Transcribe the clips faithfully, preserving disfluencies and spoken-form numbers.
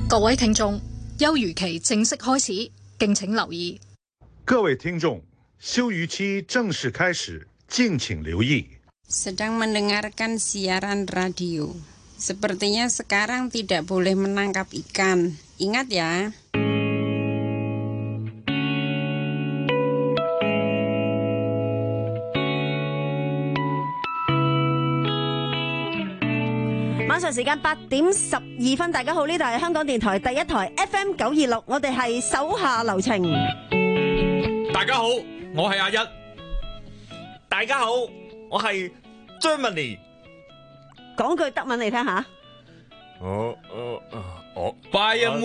各位聽眾，休漁期正式開始，敬請留意。 各位聽眾，休漁期正式開始，敬請留意。 Sedang mendengarkan siaran radio. Sepertinya sekarang tidak boleh menangkap ikan. Ingat ya. 晚上時間八點十二分，大家好，呢度係香港電台第一台 F M 九二六，我哋係手下留情。 大家好，我係阿一。 大家好，我係 Germany。 講句德文嚟聽下。 我我我 Bayern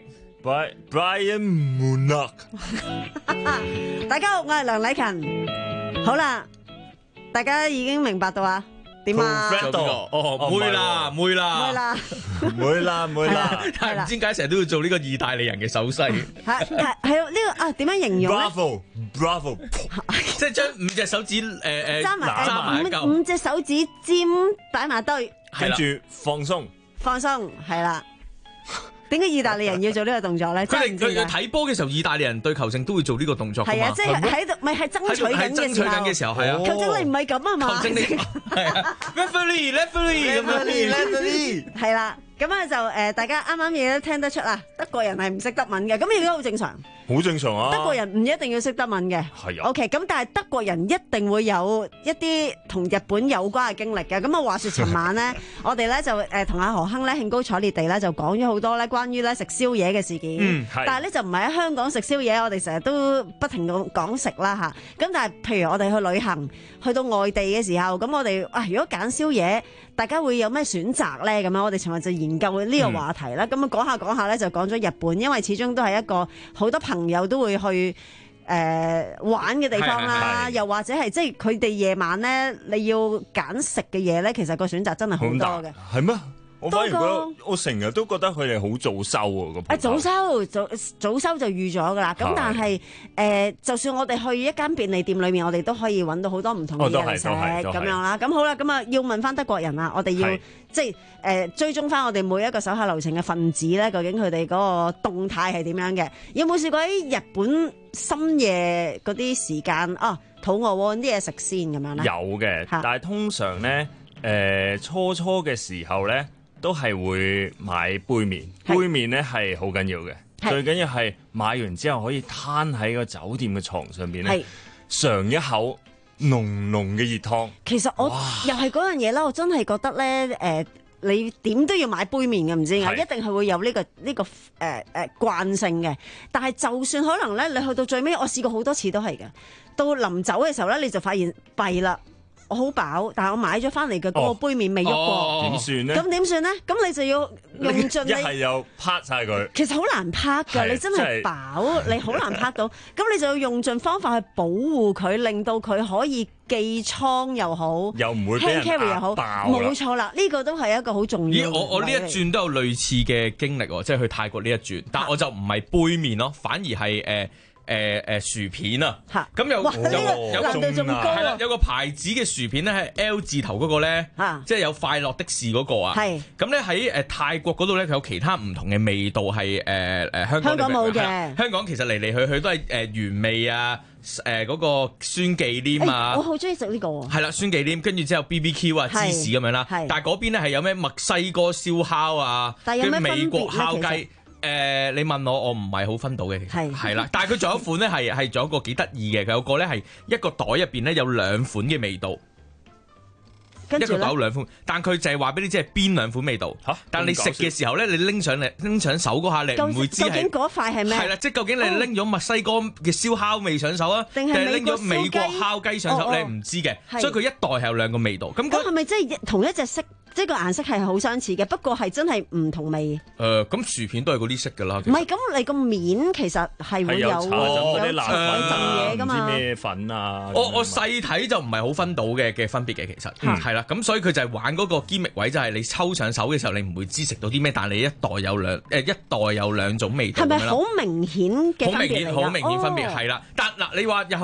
Munich。Bayern Munich。 大家好，我係梁禮勤。好啦，大家已經明白到啊？點啊？ 哦，妹啦，妹啦， 妹啦， 妹啦，妹啦。 但係唔知點解成日都要做呢個意大利人嘅手勢。 係係係呢個啊？點樣形容咧 ？Bravo，Bravo， 即係將五隻手指誒誒揸埋揸埋一嚿， 五隻手指尖擺埋堆， 跟住放鬆， 放鬆係啦。點解意大利人要做呢個動作咧？ 佢哋佢睇波嘅時候，意大利人對球證都會做呢個動作㗎嘛。 係啊，即係喺度，咪係爭取緊爭取緊嘅時候，係啊。 球證你唔係咁啊嘛。 球證你係啊 ，referee，referee 咁樣 ，referee， 係啦。咁啊就誒，大家啱啱嘢都聽得出啦。德國人係唔識德文嘅，咁亦都好正常。 好正常啊！ 德國人唔一定要識德文嘅。 係啊。 OK，咁但係德國人一定會有一啲同日本有關嘅經歷嘅。咁啊話説尋晚咧，我哋咧就誒同阿何亨咧興高采烈地咧就講咗好多咧關於咧食宵夜嘅事件。 嗯，係。 但係咧就唔係喺香港食宵夜，我哋成日都不停咁講食啦嚇。咁但係譬如我哋去旅行，去到外地嘅時候，咁我哋啊如果揀宵夜，大家會有咩選擇咧？咁樣我哋尋日就研究呢個話題啦。咁啊講下講下咧就講咗日本，因為始終都係一個好多朋友都會去誒、呃、玩嘅地方啦，又或者係即係佢哋夜晚咧，你要揀食嘅嘢咧，其實個選擇真係好多嘅。 係咩？我反而覺得，我成日都覺得佢哋好早收喎。 誒早收早早收就預咗㗎啦。咁但係誒、呃，就算我哋去一間便利店裏面，我哋都可以揾到好多唔同嘅嘢嚟食咁樣啦。咁好啦，咁啊要問翻德國人啦，我哋要即係誒、呃、追蹤翻我哋每一個手下留情嘅分子咧，究竟佢哋嗰個動態係點樣嘅？有冇試過喺日本深夜嗰啲時間啊，肚餓喎，啲嘢食先咁樣咧？ 有嘅，但係通常咧誒、呃、初初嘅時候咧。都係會買杯麵，杯麵咧係好緊要嘅，最緊要係買完之後可以攤喺個酒店嘅床上邊咧，嘗一口濃濃嘅熱湯。其實我又係嗰樣嘢啦，我真係覺得咧，誒、呃，你點都要買杯麵嘅，唔知點解，一定係會有呢、這個呢、這個誒誒慣性嘅。但係就算可能咧，你去到最尾，我試過好多次都係嘅，到臨走嘅時候咧，你就發現弊啦。我好飽，但係我買咗翻嚟嘅嗰個杯麵未喐過，點算咧？咁點算咧？咁你就要用盡你，一係又拍晒佢。其實好難拍㗎，你真係飽，你好難拍到。咁你就要用盡方法去保護佢，令到佢可以寄倉又好，又唔會俾人 carry 又好，冇錯啦。呢個都係一個好重要。咦，我我呢一轉都有類似嘅經歷喎，即係去泰國呢一轉，但我就唔係杯麵咯，反而係誒。呃誒、呃、誒、呃、薯片啊，咁有有有難度仲高啊！係啦，有個牌子嘅薯片咧係 L 字頭嗰個咧，即係有快樂的士嗰個啊。係咁咧喺誒泰國嗰度咧，佢有其他唔同嘅味道係誒誒香港冇嘅。香港其實嚟嚟去去都係誒原味啊，誒、呃、嗰、那個酸忌廉啊。欸、我好中意食呢個喎。係啦，酸忌廉，跟住之後 B B Q 啊，芝士咁樣啦。但係嗰邊咧係有咩墨西哥燒烤啊，跟美國烤雞。誒、呃，你問我，我唔係好分到嘅，其實係啦，但係佢仲有一款咧，係係仲有一個幾得意嘅，佢有個咧係一個袋入邊咧有兩款嘅味道，一個袋有兩款，但佢就係話俾你知係邊兩款味道。嚇！但係你食嘅時候咧，你拎上嚟拎上手嗰下，你唔會知係究竟嗰塊係咩？係啦，即係究竟你拎咗墨西哥嘅燒烤味上手啊，定係拎咗美國烤雞上手？哦哦你唔知嘅，所以佢一袋係有兩個味道。咁咁係咪即係同一隻色？即係個顏色係好相似嘅，不過係真係唔同味。誒、呃，咁薯片都係嗰啲色㗎啦。唔係，咁你個面其實係會有有啲藍粉嘢㗎嘛？唔知咩粉啊？我我細睇就唔係好分到嘅嘅分別嘅，其實係啦。咁、嗯、所以佢就係玩嗰個 gimmick位，就係你抽上手嘅時候，你唔會知食到啲咩，但係你一袋有兩誒、呃、一袋有兩種味道。係咪好明顯嘅分別嚟㗎？好明顯，好明顯分別係啦。但嗱，你話又係咪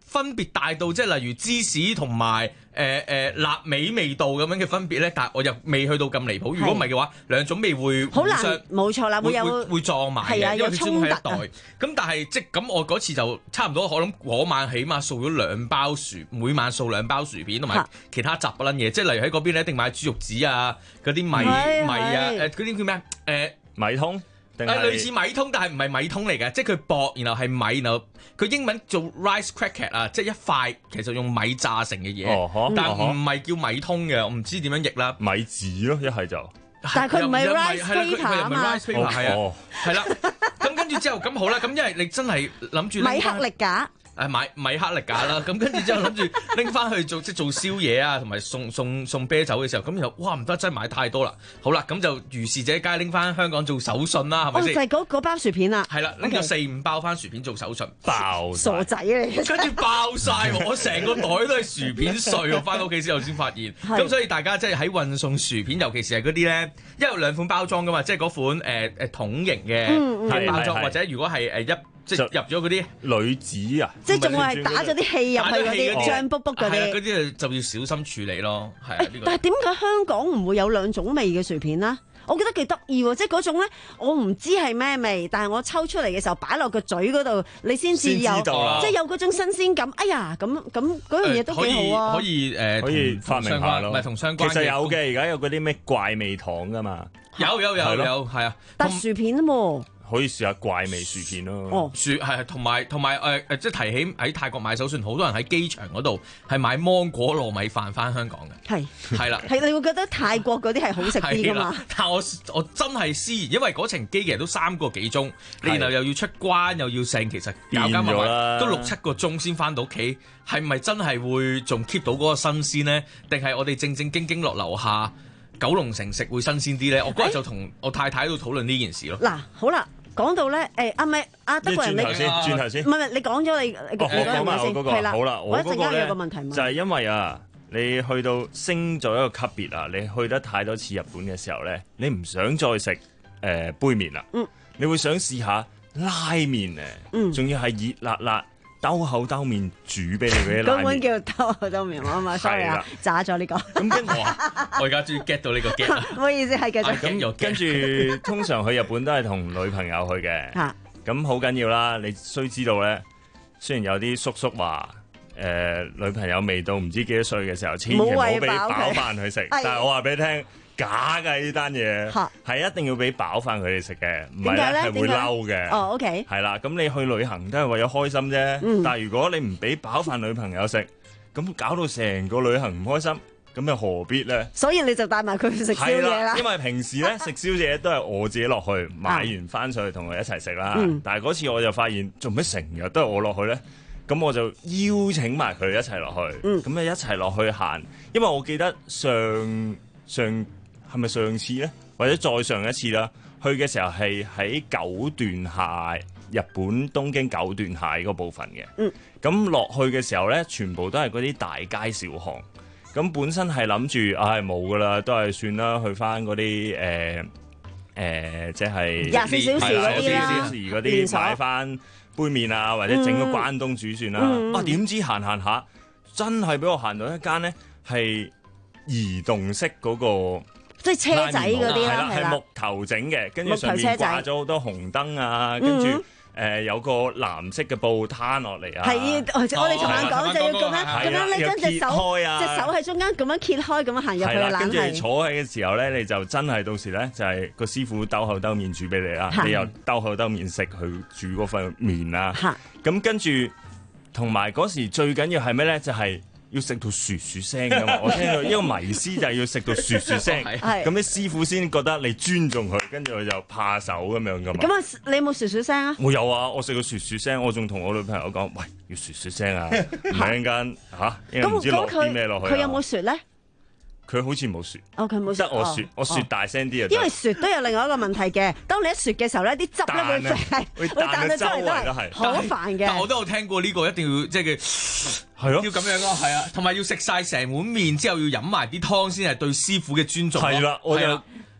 分別大到即係例如芝士同埋誒誒臘味味道咁樣嘅分別咧，但係我又未去到咁離譜。如果唔係嘅話，兩種味會好難， 互相冇錯啦，會有會會撞埋嘅， 係啊， 因為佢始終係一有衝突啊袋。咁但係即咁，我嗰次就差唔多，我諗嗰晚起碼掃咗兩包薯，每晚掃兩包薯片同埋其他雜不撚嘢。即係例如喺嗰邊咧，一定買豬肉紙啊，嗰啲米係米啊， 係誒嗰啲叫咩誒？ 米通定誒係類似米通，但係唔係米通嚟嘅，即係佢薄，然後係米，然後佢英文做 rice cracker 啊，即係一塊其實用米炸成嘅嘢， 哦呵但係哦呵唔係叫米通嘅，我唔知點樣譯啦。 米紙咯，一係就但係佢唔係又 rice 係啦佢 paper 佢又唔係啊嘛 rice paper 係啊， 哦係啦。咁跟住之後咁好啦，咁因為你真係諗住拎米返克力架。 誒買米克力架啦，咁跟住之後諗住拎翻去做即係做宵夜啊，同埋送送送啤酒嘅時候，咁又哇唔得，真係買太多啦。好啦，咁就如是者梗係拎翻香港做手信啦，係哦， 咪先？ 就係嗰嗰包薯片啦。 係啦，拎咗四五包翻薯片做手信， 爆晒傻仔嚟嘅。 跟住爆晒喎，我成個袋都係薯片碎喎，翻到屋企之後先發現。 係咁所以大家即係喺運送薯片，尤其是係嗰啲咧，因為有兩款包裝噶嘛，即係嗰款誒誒桶型嘅嗯嗯嘅包裝， 係係係或者如果係誒一即係入咗嗰啲。 女子啊， 即係仲會係打咗啲氣入去嗰啲打咗氣嗰啲脹卜卜嗰係啊嗰啲。 啲就要小心處理咯，係啊呢個。 但係點解香港唔會有兩種味嘅薯片呢？我覺得幾得意喎，即係嗰種咧，我唔知係咩味，但係我抽出嚟嘅時候擺落個嘴嗰度，你先至有， 先知道啦即係有嗰種新鮮感。哎呀，咁咁嗰樣嘢都幾好啊！ 可以可以誒， 可以同發明下咯， 唔係同相關嘅。 其實有嘅，而家有嗰啲咩怪味糖噶嘛， 有有有係咯有係啊，同但薯片啊喎， 可以試下怪味薯片咯。 哦， 薯係同埋同埋誒誒，即係提起喺泰國買手信，好多人喺機場嗰度係買芒果糯米飯翻香港嘅， 係係啦。 係你會覺得泰國嗰啲係好食啲係噶嘛啦？，但我我真係思疑，因為嗰程機其實都三個幾鐘，你係然後又要出關又要成，其實搞變加埋咗啦埋都六七個鐘先翻到屋企，係咪真係會仲 keep 到嗰個新鮮呢？定係我哋正正經經落樓下九龍城食會新鮮啲呢？我嗰日就同我太太喺度討論呢件事咯。 嗱，好啦，講到咧，誒啊咪啊德國人你唔轉頭先，轉頭先係。唔係你講咗你你哦，我講講埋我先嗰個係啦， 好啦， 我一陣間嗰個咧有個問題問， 就係因為啊，你去到升咗一個級別啊，你去得太多次日本嘅時候咧，你唔想再食誒、呃、杯麵啦， 嗯你會想試下拉麵咧， 嗯仲要係熱辣辣兜口兜面煮俾你嗰啲拉嗰碗麵， 叫兜口兜面啊嘛，sorry 啊係啦， 渣咗呢個， 咁跟住我而家終於 get 到呢個 get 啦。 唔好意思，係繼續係有咁跟住通常去日本都係同女朋友去嘅。 嚇， 咁好緊要啦！你須知道咧，雖然有啲叔叔話誒、呃、女朋友未到唔知幾多歲嘅時候，千祈唔好俾飽飯佢食。 係但係我話俾你聽，假㗎呢單嘢嚇， 係一定要俾飽飯佢哋食嘅，唔係點解咧咧係會點解嬲嘅。 哦，OK， 係啦，咁你去旅行都係為咗開心啫。 嗯但係如果你唔俾飽飯女朋友食，咁搞到成個旅行唔開心，咁又何必咧？ 所以你就帶埋佢去食宵係夜啦因。為平時咧食宵夜都係我自己落去買完翻上去同佢一齊食啦。 嗯但係嗰次我就發現，做咩成日都係我落去咧？咁我就邀請埋佢一齊落去， 嗯咁啊、一齊落去行。因為我記得上上係咪上次咧，或者再上一次啦，去嘅時候係喺九段下日本東京九段下嗰部分嘅。 嗯， 咁落去嘅時候咧，全部都係嗰啲大街小巷。咁本身係諗住，唉冇噶啦，都係算啦，去翻嗰啲誒誒，即係廿四小時嗰啲啦廿四小時嗰啲連鎖買翻杯麵啊，或者整個關東煮算啦。 嗯啊，點知行行下，真係俾我行到一間咧係移動式嗰個即係車仔嗰啲啦， 係啦， 係啦係木，頭整嘅，跟住木頭上面車仔掛咗好多紅燈啊，跟嗯住誒有個藍色嘅布攤落嚟啊。 係我哋尋晚講就要咁樣係咁樣，你將隻手又揭開啊隻手喺中間咁樣揭開，咁樣行入去係啦， 冷跟住你係。 坐喺嘅時候咧，你就真係到時咧就係個師傅兜口兜面煮俾你啦， 係你又兜口兜面食佢煮嗰份麵啦。 嚇咁跟住同埋嗰時最緊要係咩咧？就係要食到薯薯聲噶嘛！我聽到一個迷思就係要食到薯薯聲， 係係咁啲師傅先覺得你尊重佢，跟住佢就怕手咁樣噶嘛。 咁啊，你有冇薯薯聲啊？ 我有啊，我食到薯薯聲，我仲同我女朋友講：喂，要薯薯聲啊！唔係一陣間嚇，因為唔咁知落咁啲咩落去啊。 佢佢有冇雪咧？ 佢好似冇雪， 哦，佢冇雪， 得我雪哦， 我雪哦大聲啲啊！得因為雪都有另外一個問題嘅，當你一雪嘅時候咧，啲汁咧會彈啊飛， 會會彈到周圍彈到周圍都係都係好煩嘅。 但我都有聽過呢個，一定要即係佢係咯要，咁樣咯，係啊，同埋要食晒成碗麵之後要飲埋啲湯先係對師傅嘅尊重咯。 係啦，我就係啊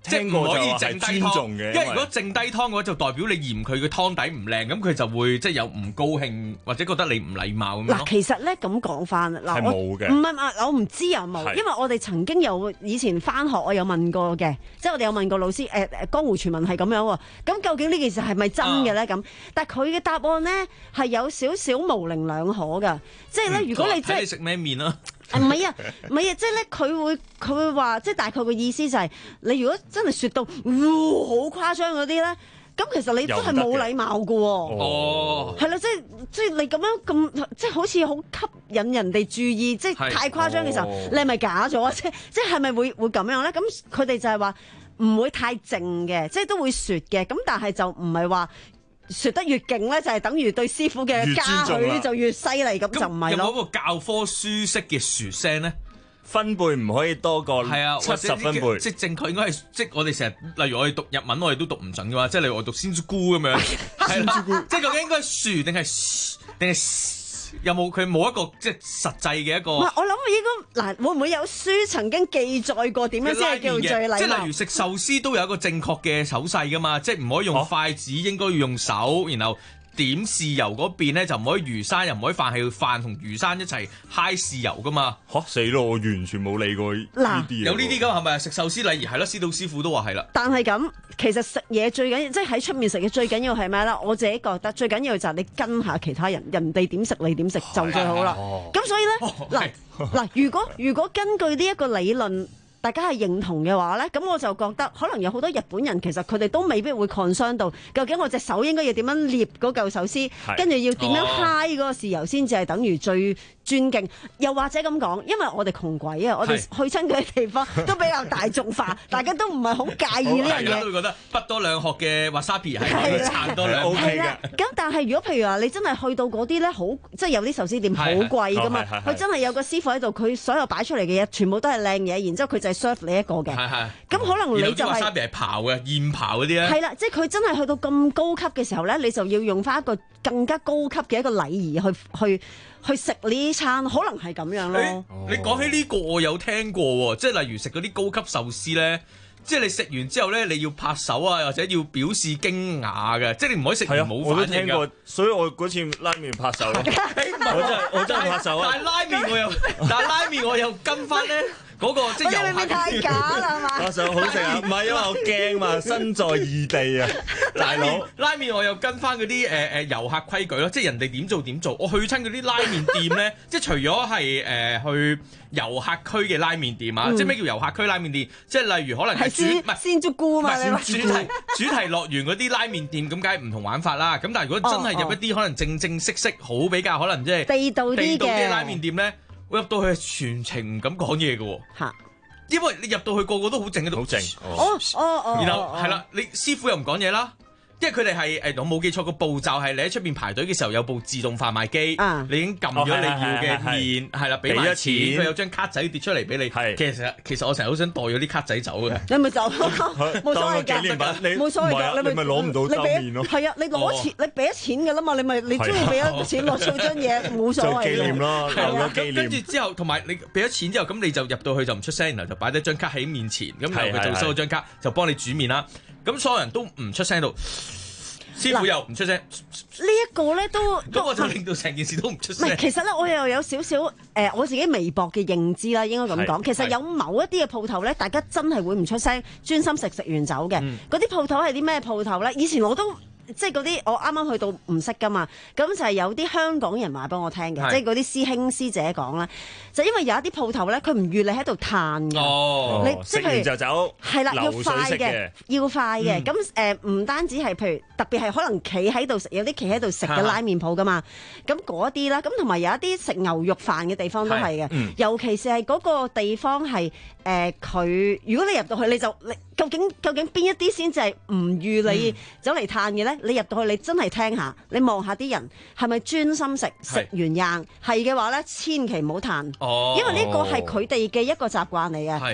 即係唔可以剩低湯尊重嘅， 因為如果剩低湯嘅話，就代表你嫌佢嘅湯底唔靚，咁佢就會即係有唔高興或者覺得你唔禮貌咁樣咯。 嗱，其實咧咁講翻，嗱係我冇嘅唔係啊，我唔知有冇， 係因為我哋曾經有以前翻學，我有問過嘅，即係我哋有問過老師，誒、誒江湖傳聞係咁樣喎，咁究竟呢件事係咪真嘅咧？咁、但係佢嘅答案咧係有少少模棱兩可㗎，即係咧，如果你真係睇你食咩麵啦， 唔係啊，唔係啊，即係咧，佢會佢會話，即係大概個意思就係、你如果真係説到哇好誇張嗰啲咧，咁其實你真係冇禮貌㗎喎。 哦， 係啦，即係即係你咁樣咁，即係好似好吸引人哋注意，即係係太誇張嘅時候， 哦你係咪假咗啊？即係即係係咪會會咁樣咧？咁佢哋就係話唔會太靜嘅，即係都會説嘅，咁但係就唔係話説得越勁咧，就係等於對師傅嘅越嘉尊重啦許就越犀利，咁就唔係有冇咯。 一個教科書式嘅説聲咧？ 分貝唔可以多過係啊， 七或者十分貝。 即係正確應該係即係我哋成日，例如我哋讀日文，我哋都讀唔準噶嘛，即係例如我讀先珠菇咁樣，係啦，即係究竟應該係樹定係定係有冇佢冇一個即係實際嘅一個唔係，我諗應該嗱，會唔會有書曾經記載過點樣先係叫最即係禮貌例如？食壽司都有一個正確嘅手勢噶嘛，即係唔可以用哦筷子，應該要用手，然後點豉油嗰邊咧就唔可以魚生，又唔可以飯係飯同魚生一齊揩豉油噶嘛。 嚇死咯！我完全冇理過呢嗱啲嘢喎。 有呢啲噶係咪？食壽司禮儀係咯，師導師傅都話係啦。 但係咁，其實食嘢最緊要，即係喺出面食嘅最緊要係咩咧？我自己覺得最緊要就係你跟下其他人，人哋點食你點食就最好啦。 哦咁所以哦咧，嗱嗱，如果如果根據呢一個理論，大家係認同嘅話咧，咁我就覺得可能有好多日本人其實佢哋都未必會 concern 到，究竟我隻手應該要點樣捏嗰嚿壽司， 係跟住要點樣哦揩嗰個豉油先至係等於最尊敬。又或者咁講，因為我哋窮鬼啊，我哋去親嗰啲地方都比較大眾化，大家都唔係好介意呢樣嘢大家都。會覺得不多兩殼嘅 wasabi 係係啦撐多兩係 OK 係啦，咁但係如果譬如話你真係去到嗰啲咧，好即係有啲壽司店好貴噶嘛係係係，係佢真係有個師傅喺度，佢所有擺出嚟嘅嘢全部都係靚嘢，然之後佢就係 serve 你一個嘅。 係係。 咁可能你就係 wasabi 係刨嘅現刨嗰啲咧。 係啦，即係佢真係去到咁高級嘅時候咧，你就要用翻一個更加高級嘅一個禮儀去去去食呢餐，可能係咁樣咯。 誒你講起呢個我有聽過喎，即係例如食嗰啲高級壽司咧，即係你食完之後咧，你要拍手啊，或者要表示驚訝嘅，即係你唔可以食係啊， 完冇我都反應㗎聽過，所以我嗰次拉麵拍手咯。我真係我真係拍手啊但係！拉麵我又，但係拉麵我又跟翻咧嗰個即係我哋裏面遊客太假啦，係嘛？ 拍手好食啊！唔係因為我驚嘛，身在異地啊，大佬拉麵。拉麵我又跟翻嗰啲誒誒遊客規矩咯，即係人哋點做點做。我去親嗰啲拉麵店咧，即係除咗係誒去遊客區嘅拉麵店啊， 嗯即係咩叫遊客區拉麵店？即係例如可能係係主唔係。 鮮鮮竹菇唔嘛？你話係主題主題樂園嗰啲拉麵店，咁梗係唔同玩法啦。咁但係如果真係入一啲可能正正式式好比較可能即係地道啲地道啲拉麵嘅店咧，我入到去全程唔敢講嘢嘅喎， 嚇。 因為你入到去個個都好靜喺度， 好靜哦哦哦。 然後哦係啦，你師傅又唔講嘢啦。因為佢哋係誒，我冇記錯個步驟係你喺出邊排隊嘅時候有部自動販賣機， 啊你已經撳咗你要嘅哦係係係麵，係啦，俾埋錢， 俾咗錢佢有張卡仔跌出嚟俾你。 係其實其實我成日好想袋咗啲卡仔走嘅。 你咪就冇所謂當個紀念㗎， 品你冇所謂唔係啊㗎， 你咪攞唔到你俾兜麵咯係啊，你攞錢，你俾咗錢㗎啦嘛，你咪你中意俾咗錢攞做張嘢，冇所做謂紀念嘅。 咯，留係啊個紀跟住念。 之後，同埋你俾咗錢之後，咁你就入到去就唔出聲，然後就擺低張卡喺面前，咁然後佢就係係收咗張卡，就幫你煮麵啦。咁所有人都唔出聲到，師傅又唔出聲， 呢一個咧都咁我就令到成件事都唔出唔係， 聲。 其實咧，我又有少少誒，我自己微薄嘅認知啦，應該咁講。 係其實有某一啲嘅鋪頭咧，大家真係會唔出聲，專心食，食完走嘅。 嗯嗰啲鋪頭係啲咩鋪頭咧？以前我都即係嗰啲我啱啱去到唔識噶嘛，咁就係有啲香港人話俾我聽嘅， 係即係嗰啲師兄師姐講啦，就因為有一啲鋪頭咧，佢唔預你喺度嘆嘅。 哦， 你即係食完就走， 係啦，要流水快嘅式嘅， 要快嘅。 嗯咁誒唔單止係，譬如特別係可能企喺度食，有啲企喺度食嘅拉麵鋪噶嘛。咁嗰啲啦，咁同埋有一啲食牛肉飯嘅地方都係嘅。 嗯尤其是係嗰個地方係誒佢，如果你入到去你就你究竟究竟邊一啲先至係唔預你走嚟嘆嘅咧？你入到去你真係聽下，你望下啲人係咪專心食，食完硬係嘅話咧，千祈唔好嘆。 哦， 因為呢個係佢哋嘅一個習慣嚟嘅。 係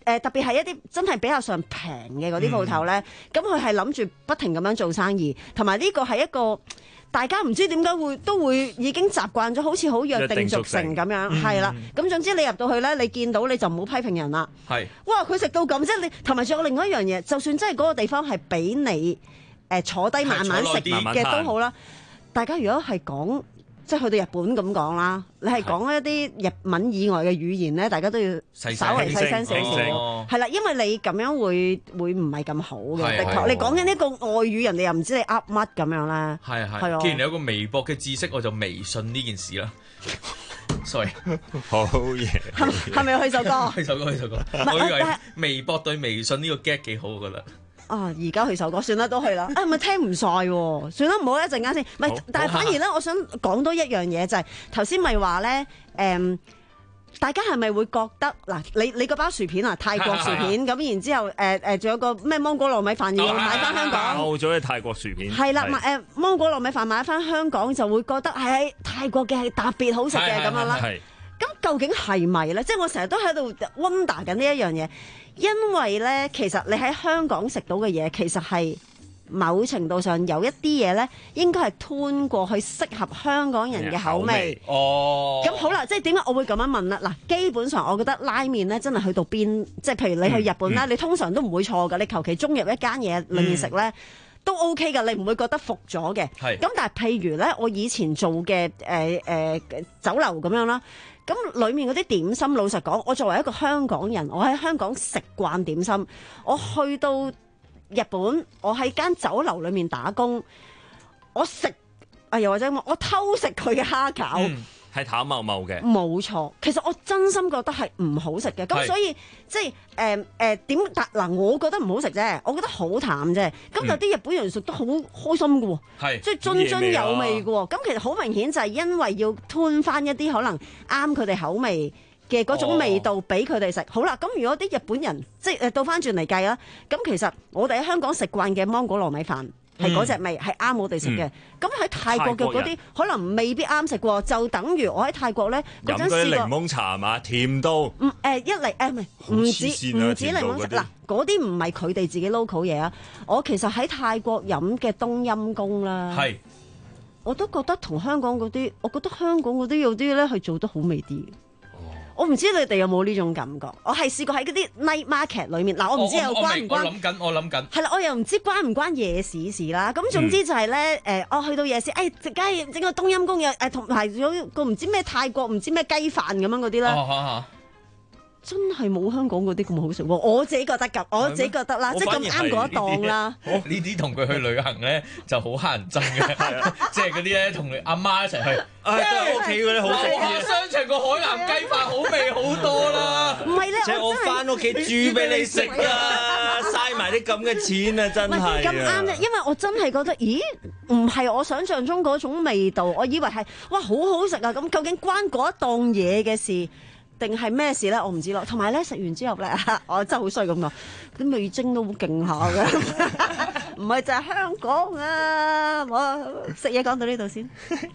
誒特別係一啲真係比較上平嘅嗰啲鋪頭咧，咁佢係諗住不停咁樣做生意，同埋呢個係一個大家唔知點解會都會已經習慣咗，好似好約定俗成咁樣，係啦。咁總之你入到去咧，你見到你就唔好批評人啦。係，哇！佢食到咁，即係你同埋仲有另外一樣嘢，就算真係嗰個地方係俾你誒坐低慢慢食嘅都好啦。大家如果係講即係去到日本咁講啦，你係講一啲日文以外嘅語言咧，大家都要稍微細聲少少，係啦，因為你咁樣會會唔係咁好嘅。的確，你講緊一個外語，人哋又唔知你噏乜咁樣咧。係係係。既然你有個微博嘅知識，我就微信呢件事啦。sorry， 好嘢。 係係咪去首歌？ 去首歌，去首歌。我以為微博對微信呢個 get 幾好，我覺得。 啊！而家去首歌，算啦，都去啦。啊，咪聽唔晒喎，算啦，唔好一陣間先。唔係，但係反而咧，我想講多一樣嘢，就係頭先咪話咧，誒，大家係咪會覺得嗱，你你嗰包薯片啊，泰國薯片咁，然之後誒誒，仲有個咩芒果糯米飯要買翻香港， out咗嘅泰國薯片。係啦，買誒芒果糯米飯買翻香港就會覺得喺泰國嘅係特別好食嘅咁樣啦。咁究竟係咪咧？即係我成日都喺度 wonder 緊呢一樣嘢。因為咧，其實你喺香港食到嘅嘢，其實係某程度上有一啲嘢咧，應該係吞過去適合香港人嘅口味。口味哦。咁好啦，即係點解我會咁樣問啦？嗱，基本上我覺得拉麵咧，真係去到邊，即係譬如你去日本啦，嗯、你通常都唔會錯㗎。你求其中入一間嘢裏面食咧，嗯、都 OK 㗎，你唔會覺得服咗嘅。係。咁但係譬如咧，我以前做嘅誒誒酒樓咁樣啦。咁裡面嗰啲點心，老實講，我作為一個香港人，我喺香港食慣點心，我去到日本，我喺間酒樓裏面打工，我食啊又或者我偷食佢嘅蝦餃。嗯係淡茂茂嘅，冇錯。其實我真心覺得係唔好食嘅，咁所以即係誒誒點？但嗱，我覺得唔好食啫，我覺得好淡啫。咁有啲日本人食得好開心嘅喎，即係津津有味嘅喎。咁其實好明顯就係因為要吞翻一啲可能啱佢哋口味嘅嗰種味道俾佢哋食。好啦，咁如果啲日本人即係誒倒翻轉嚟計啦，咁其實我哋喺香港食慣嘅芒果糯米飯。係嗰隻味係啱我哋食嘅，咁喺、嗯、泰國嘅嗰啲可能未必啱食喎，就等於我喺泰國咧嗰陣試過。飲嗰啲檸檬茶嘛，甜到。唔誒、呃、一嚟誒唔係唔止唔止檸檬茶嗱，嗰啲唔係佢哋自己 local 嘢啊！我其實喺泰國飲嘅冬陰功啦，係是我都覺得同香港嗰啲，我覺得香港嗰啲有啲咧係做得好味啲。我唔知你哋有冇呢種感覺，我係試過喺嗰啲 night market 裏面，嗱我唔知又關唔關？ 我諗緊，我諗緊。係啦， 我又唔知關唔關夜市事啦。咁總之就係咧，誒，我去到夜市，誒，梗係整個冬陰功有誒，同埋有個唔知咩泰國唔知咩雞飯咁樣嗰啲啦。哦，好好。真係冇香港嗰啲咁好食喎，我自己覺得咁，我自己覺得啦，即係咁啱嗰一檔啦。 呢啲同佢去旅行咧就好乞人憎嘅，即係嗰啲咧同你阿媽一齊去，都係屋企嗰啲好食啲。商場個海南雞飯好味好多啦。唔係咧，即係我翻屋企煮俾你食啦，嘥埋啲咁嘅錢啊，真係。 咁啱啫，因為我真係覺得，咦，唔係我想象中嗰種味道，我以為係哇好好食啊，咁究竟關嗰一檔嘢嘅事？定係咩事咧？我唔知咯。同埋咧，食完之後咧，我真係好衰咁講，啲味精都好勁下嘅，唔係就係香港啊！我食嘢講到呢度先。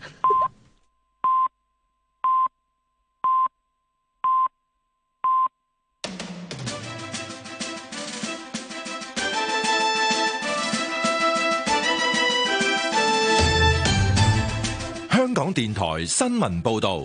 香港電台新聞報導。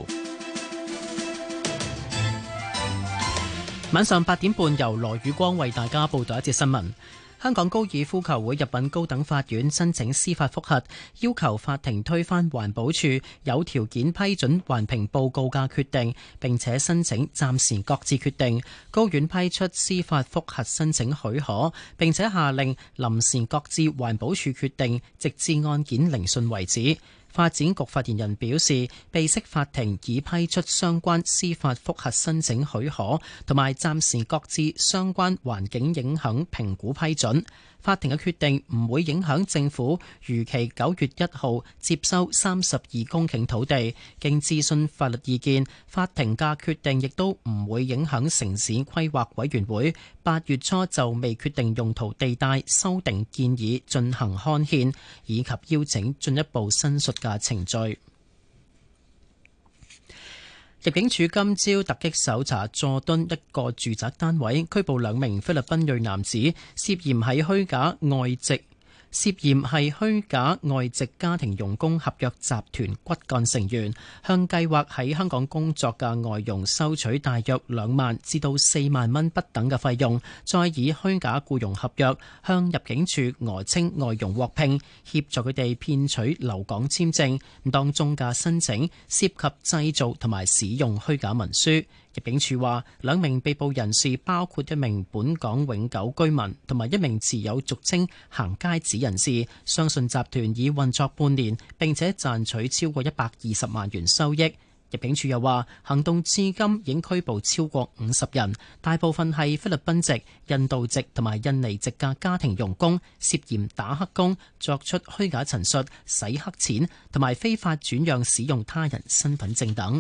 晚上八點半，由羅宇光為大家報道一節新聞。香港高爾夫球會入稟高等法院申請司法覆核，要求法庭推翻環保署有條件批准環評報告嘅決定，並且申請暫時擱置決定。高院批出司法覆核申請許可，並且下令臨時擱置環保署決定，直至案件聆訊為止。發展局發言人表示，被釋法庭已批出相關司法覆核申請許可，同埋暫時擱置相關環境影響評估批准。法庭嘅決定唔會影響政府如期九月一號接收三十二公頃土地。經諮詢法律意見，法庭嘅決定亦都唔會影響城市規劃委員會八月初就未決定用途地帶修訂建議進行刊憲，以及邀請進一步申述嘅程序。 入境處今朝突擊搜查佐敦一個住宅單位，拘捕兩名菲律賓裔男子，涉嫌喺虛假外籍涉嫌係虛假外籍家庭傭工合約集團骨幹成員，向計劃喺香港工作嘅外傭收取大約兩萬至到四萬蚊不等嘅費用，再以虛假僱傭合約向入境處訛稱外傭獲聘，協助佢哋騙取留港簽證。當中嘅申請涉及製造同埋使用虛假文書。入境處話，兩名被捕人士包括一名本港永久居民同埋一名持有俗稱行街紙人士，相信集團已運作半年，並且賺取超過一百二十萬元收益。入境處又話，行動至今已經拘捕超過五十人，大部分係菲律賓籍、印度籍同埋印尼籍嘅家庭傭工，涉嫌打黑工、作出虛假陳述、洗黑錢同埋非法轉讓使用他人身份證等。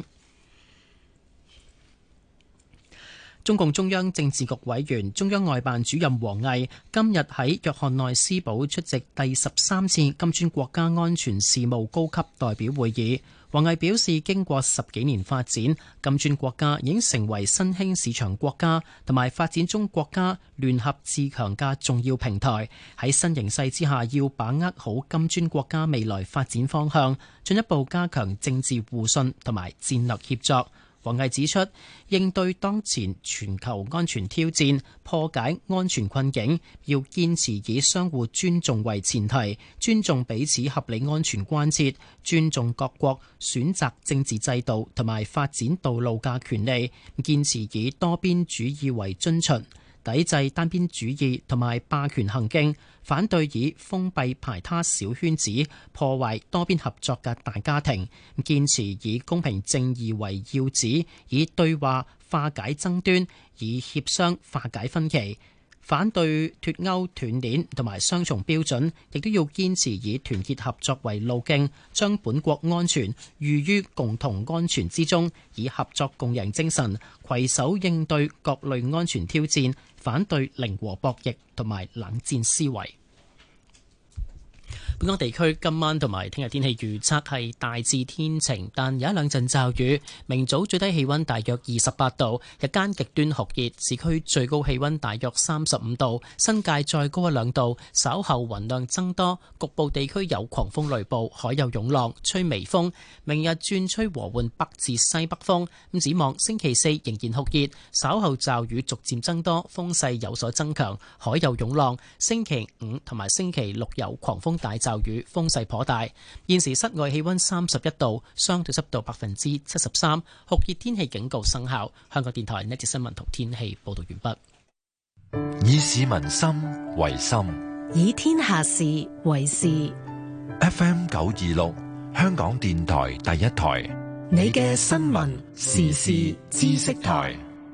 中共中央政治局委員、中央外辦主任王毅今日喺約翰內斯堡出席第十三次金磚國家安全事務高級代表會議。王毅表示，經過十幾年發展，金磚國家已經成為新興市場國家同埋發展中國家聯合自強嘅重要平台。喺新形勢之下，要把握好金磚國家未來發展方向，進一步加強政治互信同埋戰略協作。王毅指出，應對當前全球安全挑戰，破解安全困境，要堅持以相互尊重為前提，尊重彼此合理安全關切，尊重各國選擇政治制度同埋發展道路嘅權利，堅持以多邊主義為遵循，抵制單邊主義同埋霸權行徑，反對以封閉排他小圈子破壞多邊合作嘅大家庭，堅持以公平正義為要旨，以對話化解爭端，以協商化解分歧，反對脫鈎斷鏈同埋雙重標準，亦都要堅持以團結合作為路徑，將本國安全寓於共同安全之中，以合作共贏精神攜手應對各類安全挑戰，反對零和博弈同埋冷戰思維。本港地區今晚同埋聽日天氣預測係大致天晴，但有一兩陣驟雨。明早最低氣溫大約二十八度，日間極端酷熱，市區最高氣溫大約三十五度，新界再高一兩度。稍後雲量增多，局部地區有狂風雷暴，海有湧浪，吹微風。明日轉吹和緩北至西北風。咁展望星期四仍然酷熱，稍後驟雨逐漸增多，風勢有所增強，海有湧浪。星期五同埋星期六有狂風大驟雨，風勢頗大。現時室外氣溫三十一度，相對濕度百分之七十三，酷熱天氣警告生效。香港電台呢節新聞同天氣報道完畢。 以市民心為心， 以天下事為事。 F M 九二六，香港電台第一台， 你嘅新聞時事知識台。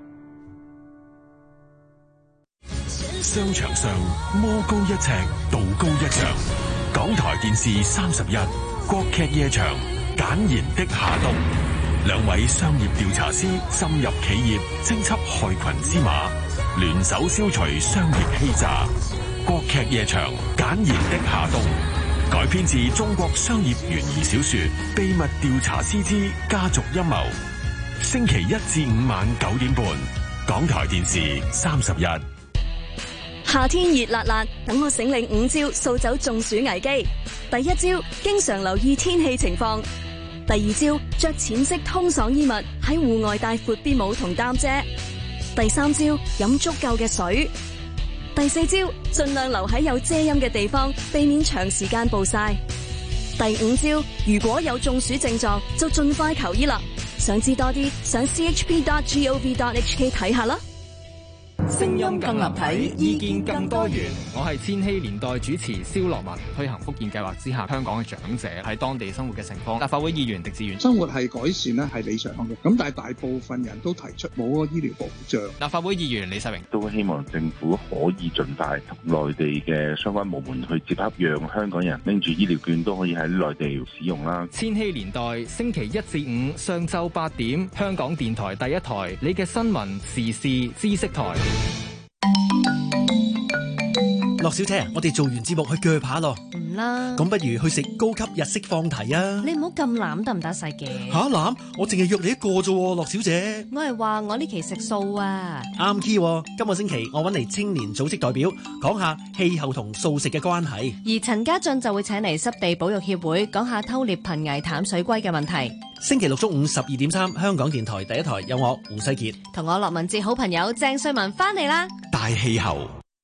商場上魔高一尺，道高一丈。港台電視三十一，國劇夜場，簡言的夏冬。兩位商業調查師深入企業，偵緝害群之馬，聯手消除商業欺詐。國劇夜場，簡言的夏冬，改編自中國商業懸疑小說《秘密調查師之家族陰謀》。星期一至五晚九點半，港台電視三十一。 夏天熱辣辣，等我醒領五招掃走中暑危機。第一招，經常留意天氣情況。第二招，着淺色通爽衣物，喺戶外帶闊啲帽同擔遮。第三招，飲足夠嘅水。第四招，盡量留喺有遮陰嘅地方，避免長時間暴曬。第五招，如果有中暑症狀，就盡快求醫啦。想知多啲，上 c h p dot gov dot h k 睇下啦。 聲音更立體，意見更多元。我係千禧年代主持蕭樂文。推行福建計劃之下，香港嘅長者喺當地生活嘅情況。立法會議員狄志遠， 生活係改善咧，係理想嘅。咁但係大部分人都提出冇個醫療保障。 立法會議員李世榮都希望政府可以盡快同內地嘅相關部門去接洽，讓香港人拎住醫療券都可以喺內地使用啦。 千禧年代星期一至五上晝八點，香港電台第一台，你嘅新聞時事知識台。 樂小姐，我哋做完節目去鋸扒咯。 唔啦， 咁不如去食高級日式放題啊！ 你唔好咁攬得唔得細嘅？ 吓攬？我淨係約你一個啫，樂小姐。 我係話我呢期食素啊。 啱 key 喎，今個星期我揾嚟青年組織代表講下氣候同素食嘅關係。 而陳家俊就會請嚟濕地保育協會講下偷獵瀕危淡水龜嘅問題。 星期六中午十二點三，香港電台第一台有我胡世傑同我樂文節好朋友鄭瑞文翻嚟啦。 大氣候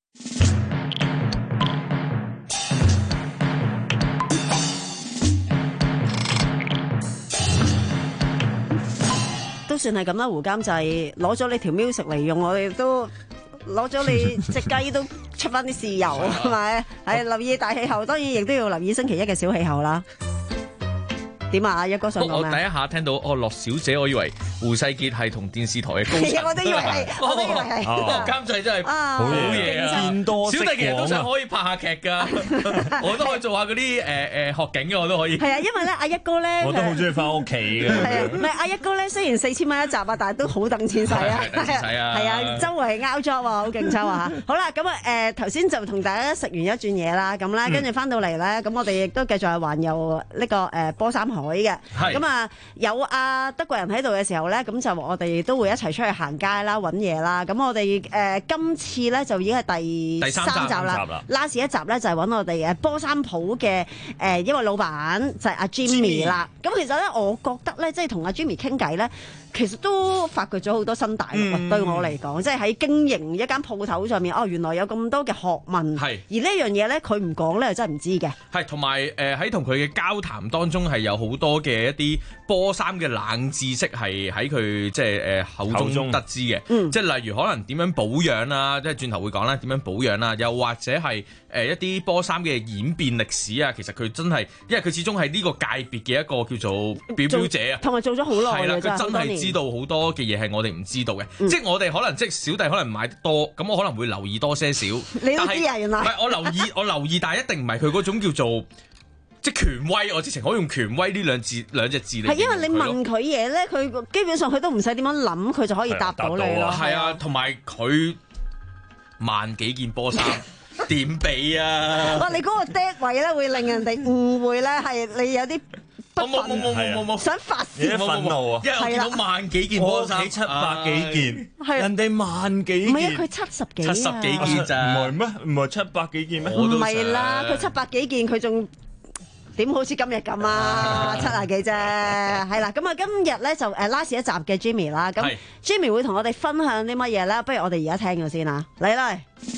都算係咁啦，胡監製攞咗你條 music 嚟用，我哋都攞咗你隻雞都出翻啲豉油，係咪？係留意大氣候，當然亦都要留意星期一嘅小氣候啦。點啊？一哥想講咩？ 我第一下聽到哦，樂小姐，我以為胡世傑係同電視台嘅高層， 我都以為係，我都以為係。 監製真係好嘢啊！見多識廣啊！小弟其實都想可以拍下劇㗎，我都可以做下嗰啲誒誒學警嘅，我都可以。係啊，因為咧阿一哥咧， 我都好中意翻屋企嘅。 係啊，唔係阿一哥咧，雖然四千蚊一集啊，但係都好等錢使啊， 係啊， 係啊，周圍拗 job 啊，好勁抽啊！好啦，咁啊誒頭先就同大家食完一轉嘢啦，咁咧跟住翻到嚟咧，咁我哋亦都繼續係環遊呢個誒波三海嘅。咁啊，有阿德國人喺度嘅時候咧，咁就我哋都會一齊出去行街啦、揾嘢啦。咁我哋誒、呃、今次咧就已經係第三集啦。last 一集咧就係揾我哋嘅波三鋪嘅誒一位老闆就係、是、阿 Jimmy 啦。咁其實咧，我覺得咧，即係同阿 Jimmy 傾偈咧，其實都發掘咗好多新大陸啊！嗯、對我嚟講，即係喺經營一間鋪頭上面，哦，原來有咁多嘅學問。係而呢樣嘢咧，佢唔講咧，真係唔知嘅。係同埋誒喺同佢嘅交談當中，係有好多嘅一啲波衫嘅冷知識係喺佢即係誒口中得知嘅，嗯、即係例如可能點樣保養啦，即係轉頭會講啦，點樣保養啦，又或者係誒一啲波衫嘅演變歷史啊，其實佢真係，因為佢始終係呢個界別嘅一個叫做表表者啊，同埋做咗好耐啦，佢真係知道好多嘅嘢係我哋唔知道嘅，嗯、即係我哋可能即係小弟可能買得多，咁我可能會留意多些少。你都知啊，原來唔係我留意，我留意，但係一定唔係佢嗰種叫做。即係權威，我之前可以用權威呢兩字兩隻字嚟。係因為你問佢嘢咧，佢基本上佢都唔使點樣諗，佢就可以答到你咯。係啊，同埋佢萬幾件波衫點比啊？哇！你嗰個 dead 位咧，會令人哋誤會咧，係你有啲不忿，冇冇冇冇冇冇想發泄，憤怒啊！因為我見到萬幾件波衫，七百幾件，人哋萬幾件，唔係啊，佢七十幾，七十幾件咋？唔係咩？唔係七百幾件咩？唔係啦，佢七百幾件，佢仲。點好似今日咁啊，七啊幾啫，係啦，咁啊今日咧就誒 last 一集嘅 Jimmy 啦，咁 Jimmy 會同我哋分享啲乜嘢咧？不如我哋而家聽咗先啦，嚟嚟，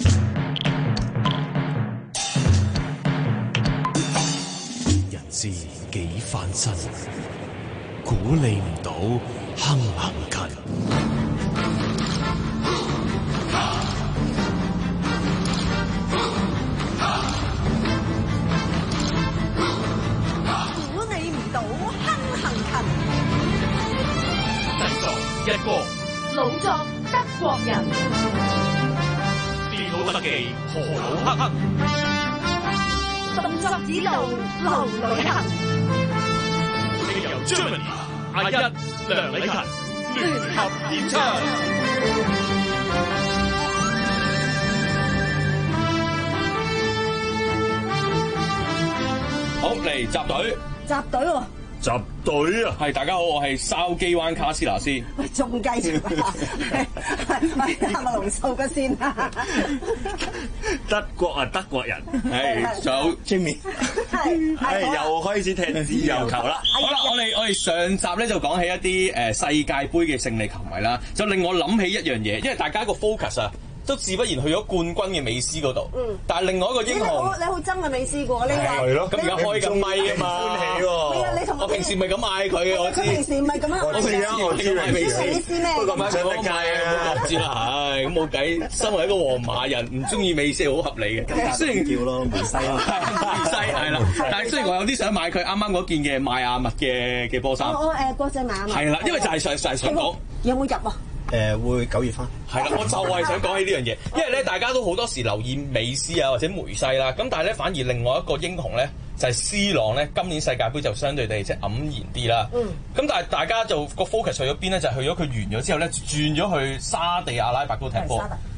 人事幾翻身，估你唔到坑行勤。 一個老作德國人，電腦特技何老克克，動作指導劉旅行，由 Germany 阿一梁禮勤聯合演唱。好嚟集隊，集隊喎。集隊啊！係大家好，我係筲箕灣卡斯拿斯。喂，仲繼續啊！係係咪龍秀嘅先啊？德國啊，德國人係仲有 Jimmy， 係又開始踢自由球啦。好啦，我哋我哋上集咧就講起一啲誒世界盃嘅勝利球迷啦，就令我諗起一樣嘢，因為大家個 focus 啊。都自不然去咗冠軍嘅美斯嗰度，嗯、但係另外一個英雄，你好憎嘅美斯過呢個，係咯，咁而家開緊咪啊嘛，歡喜喎，我平時唔係咁嗌佢嘅，我知，佢平時唔係咁樣，我平時我知嗌美斯，美斯咩？不過買上得街啊，唔知啦，唉，咁冇計，身為一個皇馬人，唔中意美斯係好合理嘅，雖然叫咯梅西，梅西係啦，但係雖然我有啲想買佢啱啱嗰件嘅邁阿密嘅嘅波衫，我誒國際邁阿密，係啦，因為就係想就係想講有冇入啊？誒會九月翻，係啦，我就係想講起呢樣嘢，因為咧大家都好多時留意美斯啊或者梅西啦，咁但係咧反而另外一個英雄咧就係 C 朗咧，今年世界盃就相對地即係黯然啲啦。嗯，咁但係大家就個 focus 去咗邊咧？就係去咗佢完咗之後咧，轉咗去沙地阿拉伯嗰度踢波。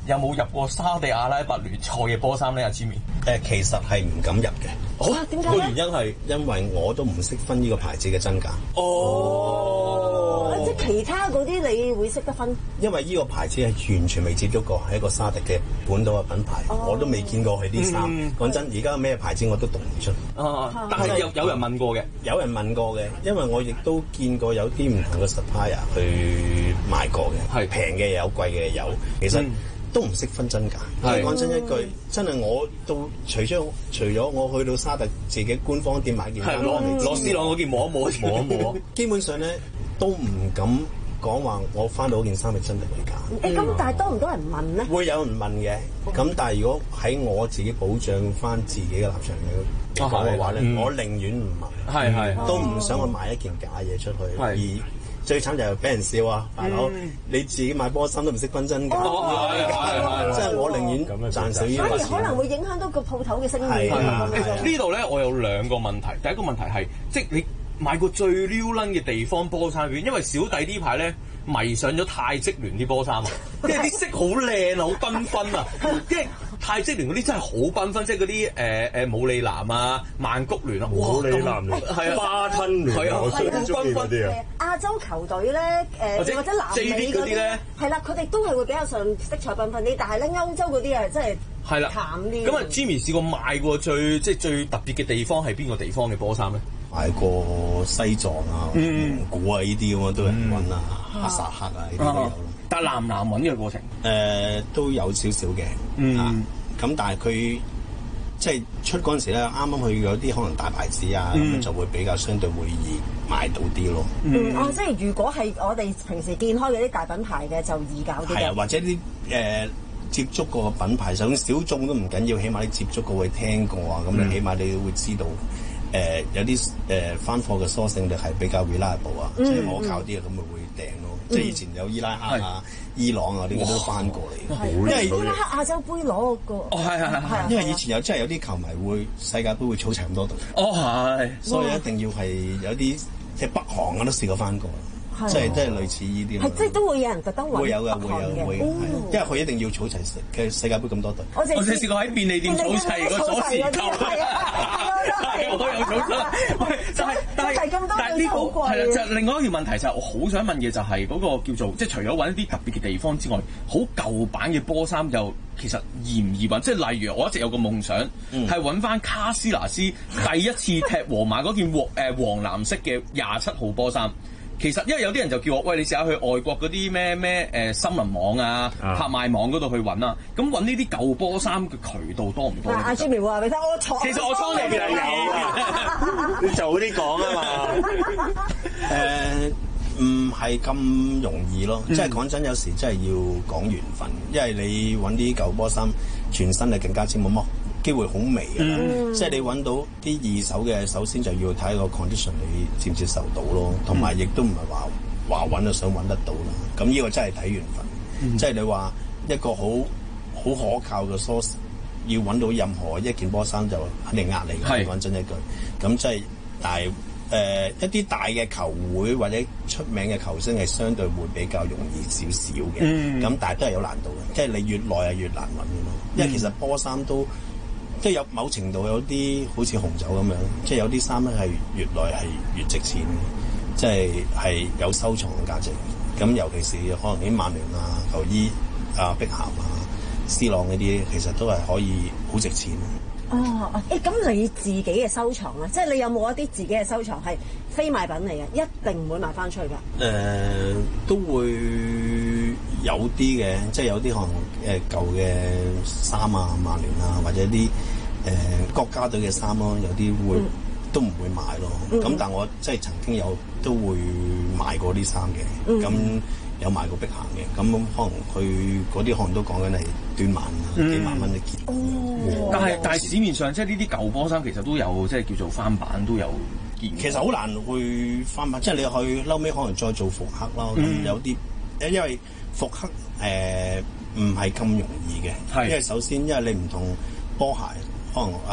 有冇入過沙地阿拉伯聯賽嘅波衫咧？阿 Jimmy 誒，其實係唔敢入嘅。 哦， 點解咧？個原因係因為我都唔識分呢個牌子嘅真假。 哦，即係其他嗰啲你會識得分？ 因為呢個牌子係完全未接觸過，係一個沙特嘅本土嘅品牌，哦、我都未見過佢啲衫。講、嗯、真，而家咩牌子我都讀唔出。 啊，但係有有人問過嘅， 有人問過嘅，因為我亦都見過有啲唔同嘅 supplier 去賣過嘅，係平嘅有，貴嘅有，其實。嗯都唔識分真假。講真一句，真係我到除咗除咗我去到沙特自己官方店買件衫， 攞攞 C 朗嗰件摸一摸，摸一摸， 基本上咧都唔敢講話我翻到嗰件衫係真定係假。 誒咁、嗯，但係多唔多人問咧？ 會有人問嘅，咁、嗯、但係如果喺我自己保障翻自己嘅立場嚟講嘅話咧，嗯、我寧願唔問， 係係都唔想去賣一件假嘢出去，而最慘就係俾人笑啊！大佬，嗯、你自己買波衫都唔識分真假，即係、哦、我寧願賺少啲錢。 反而可能會影響到個鋪頭嘅聲譽。 呢度咧，我有兩個問題。第一個問題係，即係你買過最撩撚嘅地方波衫片，因為小弟呢排咧迷上咗泰積聯啲波衫啊，即係啲色好靚啊，好繽紛啊，即係。泰積聯嗰啲真係好繽紛，即係嗰啲誒誒姆利南啊、曼谷聯啊， 姆利南係啊，巴吞聯啊，我最中意嗰啲啊。 亞洲球隊咧誒或者南美嗰啲咧，係啦，佢哋都係會比較上色彩繽紛啲，但係咧歐洲嗰啲啊真係係啦淡啲。咁啊 Jimmy 試過買過最即係最特別嘅地方係邊個地方嘅波衫咧？ 買過西藏啊、蒙古啊呢啲咁啊都有人揾啊，哈薩克啊呢啲都有。 但係難唔難揾嘅過程？誒、 呃、都有少少嘅，嗯，咁、啊、但係佢即係出嗰陣時咧，啱啱去有啲可能大牌子啊，咁、嗯、就會比較相對會易買到啲咯。 嗯，哦，即係如果係我哋平時見開嗰啲大品牌嘅，就易搞啲。 係啊，或者啲誒、呃、接觸過嘅品牌，就算小眾都唔緊要，起碼你接觸過、會聽過啊，咁你、嗯、起碼你會知道。誒、呃、有啲誒翻貨嘅疏性力係比較 reliable 啊，即係可靠啲啊，咁咪會訂咯。即係以前有伊拉克啊、伊朗啊呢個都翻過嚟， 因為伊拉克亞洲杯攞嗰個。 哦，係係係。 因為以前有真係有啲球迷會世界盃會儲齊咁多隊。 哦，係。 所以一定要係有啲即係北韓我都試過翻過。即係即係類似呢啲， 係即係都會有人特登揾會有嘅，會有會，因為佢一定要儲齊嘅世界盃咁多隊。 我淨係試過喺便利店儲齊個鎖匙扣，我有儲齊。但係但係但係呢個係啦，就另外一條問題就係我好想問嘅就係嗰個叫做即係除咗揾一啲特別嘅地方之外，好舊版嘅波衫又其實易唔易揾？即係例如我一直有個夢想係揾翻卡斯拿斯第一次踢皇馬嗰件黃誒黃藍色嘅廿七號波衫。其實，因為有啲人就叫我，喂，你試下去外國嗰啲咩咩誒森林網啊、啊拍賣網嗰度去揾啊。咁揾呢啲舊波衫嘅渠道多唔多？ 阿 Jimmy 話俾你聽，我錯。 其實我倉入邊係有， 你早啲講啊嘛。 誒，唔係咁容易咯。嗯、即係講真，有時真係要講緣分，因為你揾啲舊波衫，全新係更加之冇乜機會好微嘅，嗯、即係你揾到啲二手嘅，首先就要睇個 condition 你接唔接受到咯，同埋亦都唔係話話揾就想揾得到啦。咁呢個真係睇緣分，嗯、即係你話一個好好可靠嘅 source，要揾到任何一件波衫就肯定呃你嘅。講真一句，咁即係但係誒、呃、一啲大嘅球會或者出名嘅球星係相對會比較容易少少嘅，咁、嗯、但係都係有難度嘅，即係你越耐係越難揾嘅咯。因為其實波衫都即係有某程度有啲好似紅酒咁樣，即係有啲衫咧係越來係越值錢嘅，即係係有收藏嘅價值。咁尤其是可能啲曼聯啊、球衣啊、碧咸啊、C 朗嗰啲，其實都係可以好值錢。 哦，誒咁你自己嘅收藏啊，即係你有冇一啲自己嘅收藏係非賣品嚟嘅，一定唔會賣翻出去㗎？誒、 呃，都會有啲嘅，即係有啲可能誒舊嘅衫啊、曼聯啊，或者啲誒、呃、國家隊嘅衫咯，有啲會、嗯、都唔會買咯。咁、嗯、但我即係曾經有都會買過啲衫嘅，咁、嗯、有買過碧咸嘅，咁可能佢嗰啲可能都講緊係短萬啊、嗯、幾萬蚊一件。 哦，但係但係市面上即係呢啲舊波衫其實都有即係叫做翻版都有見。 其實好難會翻版，即係你去後尾可能再做復刻咯。咁、嗯、有啲因為復刻誒唔係咁容易嘅，因為首先因為你唔同波鞋，可能啊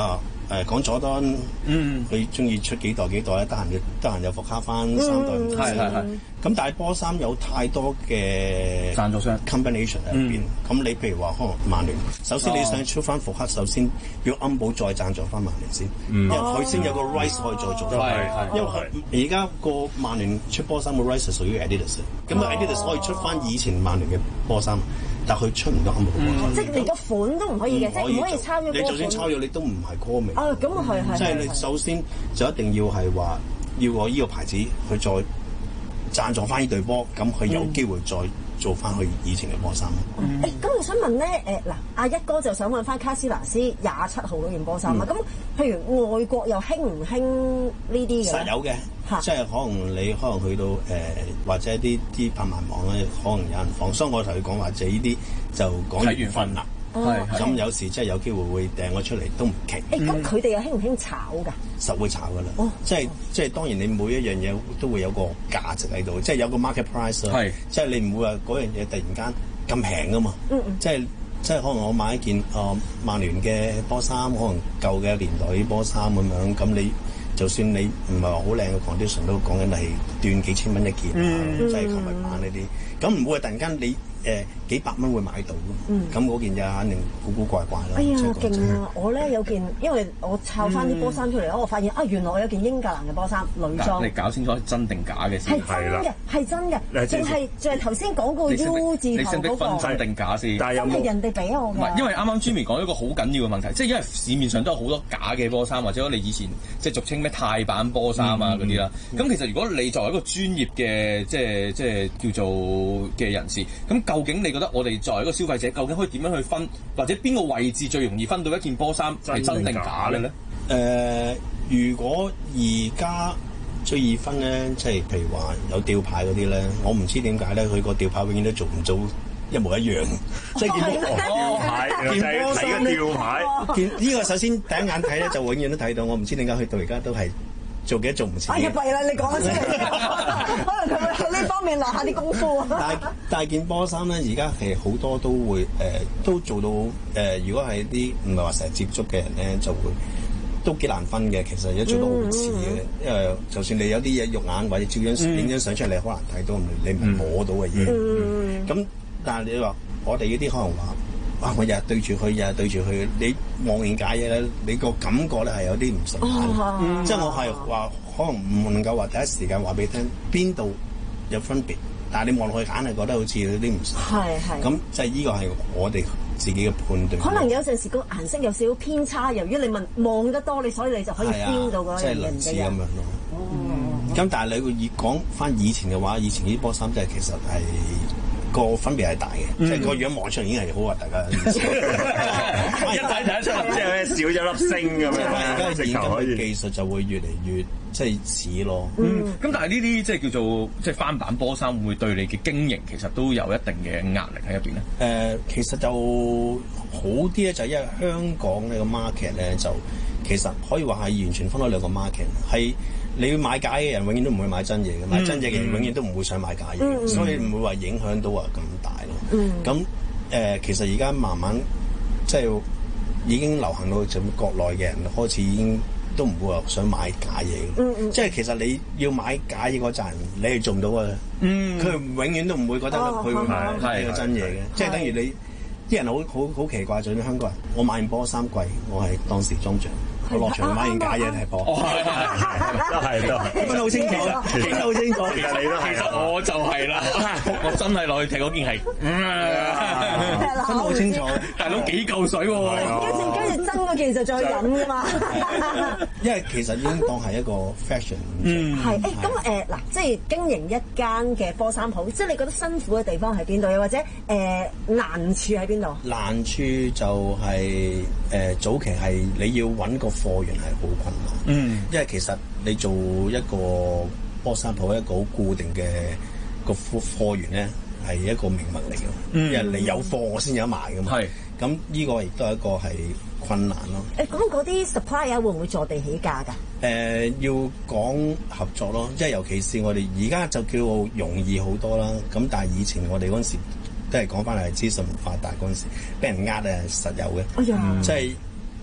誒講佐敦，嗯，佢中意出幾代幾代咧，得閒又得閒又復刻翻三代唔同色。係係係。咁但係波衫有太多嘅贊助商 combination 喺入邊。咁你譬如話可能曼聯，首先你想出翻復刻，首先要暗寶再贊助翻曼聯先，因為佢先有個 rights 可以再做。係係。因為而家個曼聯出波衫嘅 rights 係屬於 Adidas，咁啊 Adidas 可以出翻以前曼聯嘅波衫。但佢出唔到暗號波衫， 即係連個款都唔可以嘅，即係唔可以抄咗。 你就算抄咗，你都唔係 call 名。 啊，咁啊係係。 即係你首先就一定要係話要我依個牌子去再贊助翻呢隊波，咁佢有機會再做翻佢以前嘅波衫。 誒，咁我想問咧，誒嗱，阿一哥就想問翻卡斯拿斯廿七號嗰件波衫啊。咁譬如外國又興唔興呢啲嘅？ 實有嘅。即係可能你可能去到誒、呃、或者啲啲拍賣網咧，可能有人放，所以我同佢講話，就呢啲就講緣分啦。係咁有時即係有機會會掟我出嚟都唔奇。 誒咁佢哋又興唔興炒㗎？ 實會炒㗎啦。 哦， 即係即係當然你每一樣嘢都會有個價值喺度，即係有個 market price 咯。係即係你唔會話嗰樣嘢突然間咁平㗎嘛。嗯嗯。即係即係可能我買一件誒、呃、曼聯嘅波衫，可能舊嘅年代啲波衫咁樣，咁你。就算你唔係話好靚嘅 condition 都講緊係斷幾千蚊一件，即係球迷版呢啲，咁唔會突然間你誒幾百蚊會買到嘅，咁嗰件就肯定古古怪怪啦。 哎呀，勁啊！我咧有件，因為我抄翻啲波衫出嚟，我發現啊，原來我有件英格蘭嘅波衫女裝。 你搞清楚真定假嘅先。 係真嘅，係真嘅，仲係仲係頭先講個 U 字頭嗰個。 你識唔識分真定假先？ 但係有冇人哋俾我㗎？ 唔係，因為啱啱 Jimmy 講咗一個好緊要嘅問題，即係因為市面上都有好多假嘅波衫，或者你以前即係俗稱咩泰版波衫啊嗰啲啦。咁其實如果你作為一個專業嘅即係即係叫做嘅人士，咁究竟你覺得我哋作為一個消費者，究竟可以點樣去分，或者邊個位置最容易分到一件波衫係真定假嘅咧？ 誒、呃，如果而家最易分咧，即係譬如話有吊牌嗰啲咧，我唔知點解咧，佢個吊牌永遠都做唔做一模一樣，即係見到波牌，見波衫咧，吊牌，見呢個首先第一眼睇咧，就永遠都睇到，我唔知點解去到而家都係。做幾多做唔切？ 哎呀，弊啦！你講得出嚟，可能佢會喺呢方面落下啲功夫啊。 大大件波衫咧，而家其實好多都會誒、呃，都做到誒、呃。如果係啲唔係話成日接觸嘅人咧，就會都幾難分嘅。其實而家做到好似嘅，嗯、因為就算你有啲嘢肉眼或者照張影張相出嚟，你好難睇到，你唔摸到嘅嘢。咁、嗯、但係你話我哋呢啲可能話。哇！我日日對住佢，日日對住佢，你望完假嘢咧，你個感覺咧係有啲唔順眼，哦、即係我係話可能唔能夠話第一時間話俾你聽邊度有分別，但係你望落去硬係覺得好似有啲唔順。係係。咁即係呢個係我哋自己嘅判斷。可能有陣時個顏色有少少偏差，由於你問望得多，你所以你就可以 feel 到嗰樣嘢。即係類似咁樣咯。哦。咁但係你會以講翻以前嘅話，以前啲波衫即係其實係。個分別係大嘅，嗯、即係個樣望出嚟已經係好核突㗎，一睇睇得出，即係少咗粒星咁樣。而家現今嘅技術就會越嚟越即係似咯。 嗯，咁、嗯、但係呢啲即係叫做即係翻版波衫，會唔會對你嘅經營其實都有一定嘅壓力喺入邊咧？誒、 呃，其實就好啲咧，就係因為香港呢個 market 咧，就其實可以話係完全分開兩個 market 係。你要買假嘅人永遠都唔會買真嘢嘅，買真嘢嘅人永遠都唔會想買假嘢，嗯、所以唔會話影響到話咁大咯。咁誒、嗯呃，其實而家慢慢即係已經流行到就國內嘅人開始已經都唔會話想買假嘢。嗯嗯、即係其實你要買假嘢嗰陣，你係做唔到嘅。佢、嗯、永遠都唔會覺得佢會買呢個真嘢嘅，即係等於你啲人好好好奇怪，就啲香港人，我買件波衫貴，我係當時裝著。我落場買件假嘢踢波，都係都分得好清楚，分得好清楚。其實你都係，其實我就係啦，我真係落去踢嗰件係，分得好清楚。大佬幾嚿水喎， 跟住跟住真嗰件就再飲㗎嘛。 因為其實已經當係一個 fashion。 嗯，係誒咁誒嗱，即係經營一間嘅波衫鋪，即係你覺得辛苦嘅地方喺邊度？又或者誒難處喺邊度？ 難處就係誒早期係你要揾個貨源係好困難，嗯，因為其實你做一個波衫鋪一個好固定嘅個貨貨源咧，係一個命脈嚟嘅，嗯、因為你有貨我先有得賣噶嘛，係，咁呢個亦都係一個係困難咯。 誒，咁嗰啲 supplier 會唔會坐地起價㗎？誒、 呃，要講合作咯，即係尤其是我哋而家就叫容易好多啦。咁但係以前我哋嗰陣時都係講翻係資訊唔發達嗰陣時，俾人呃誒實有嘅，哎呀，即係。誒、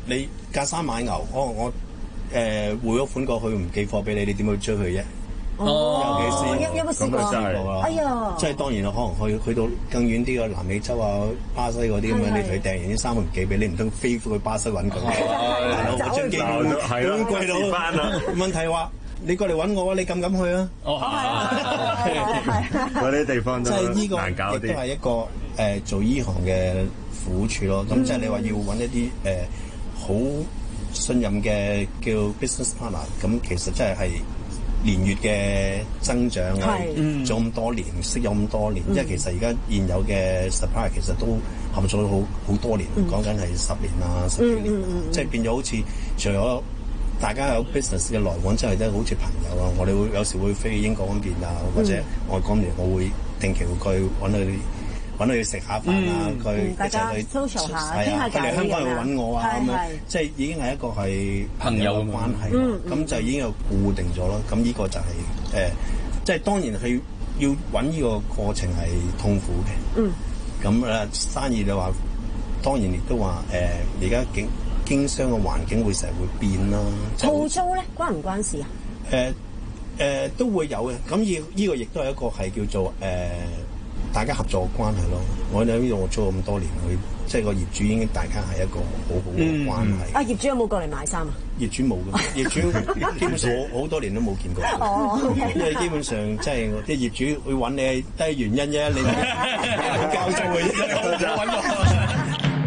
你隔山買牛，可能我誒匯咗款過去唔寄貨俾你，你點去追佢啫？ 哦， 尤其是有有冇試過啊？哎呀， 即係當然可能去去到更遠啲嘅南美洲啊、巴西嗰啲咁樣，你同佢訂完啲衫佢唔寄俾你，唔通飛去巴西揾佢？我張機票咁貴到翻啦！問題話你過嚟揾我啊，你敢唔敢去啊？ 哦，係嗰啲地方都難搞啲， 亦都係一個誒做醫行嘅苦處咯。咁即係你話要揾一啲誒好信任嘅叫 business partner，咁其實真係係。年月嘅增長啊，做咁多年，識咗咁多年，因為其實而家現有嘅 supplier 其實都合作咗好好多年，講緊係十年啊、十幾年，即係變咗好似除咗大家有 business 嘅來往之外，都好似朋友啊。我哋會有時會飛英國嗰邊啊，或者外國嗰邊，我會定期會過去揾佢揾佢食下飯啊，佢一齊去 social 下，傾下偈。 佢嚟香港去揾我啊，咁樣即係已經係一個係朋友嘅關係，咁就已經有固定咗咯。咁呢個就係誒，即係當然係要揾呢個過程係痛苦嘅。嗯。咁誒生意嘅話，當然亦都話誒，而家經經商嘅環境會成日會變啦。 鋪租咧關唔關事啊？ 誒誒都會有嘅。咁依依個亦都係一個係叫做誒。大家合作嘅關係咯，我喺呢度我租咗咁多年，佢即係個業主已經大家係一個好好嘅關係。 啊、嗯，業主有冇過嚟買衫啊？ 業主冇嘅，業主基本上我好多年都冇見過。哦， okay. 因為基本上即係啲業主會揾你都係原因啫，你交租嘅啫，揾我。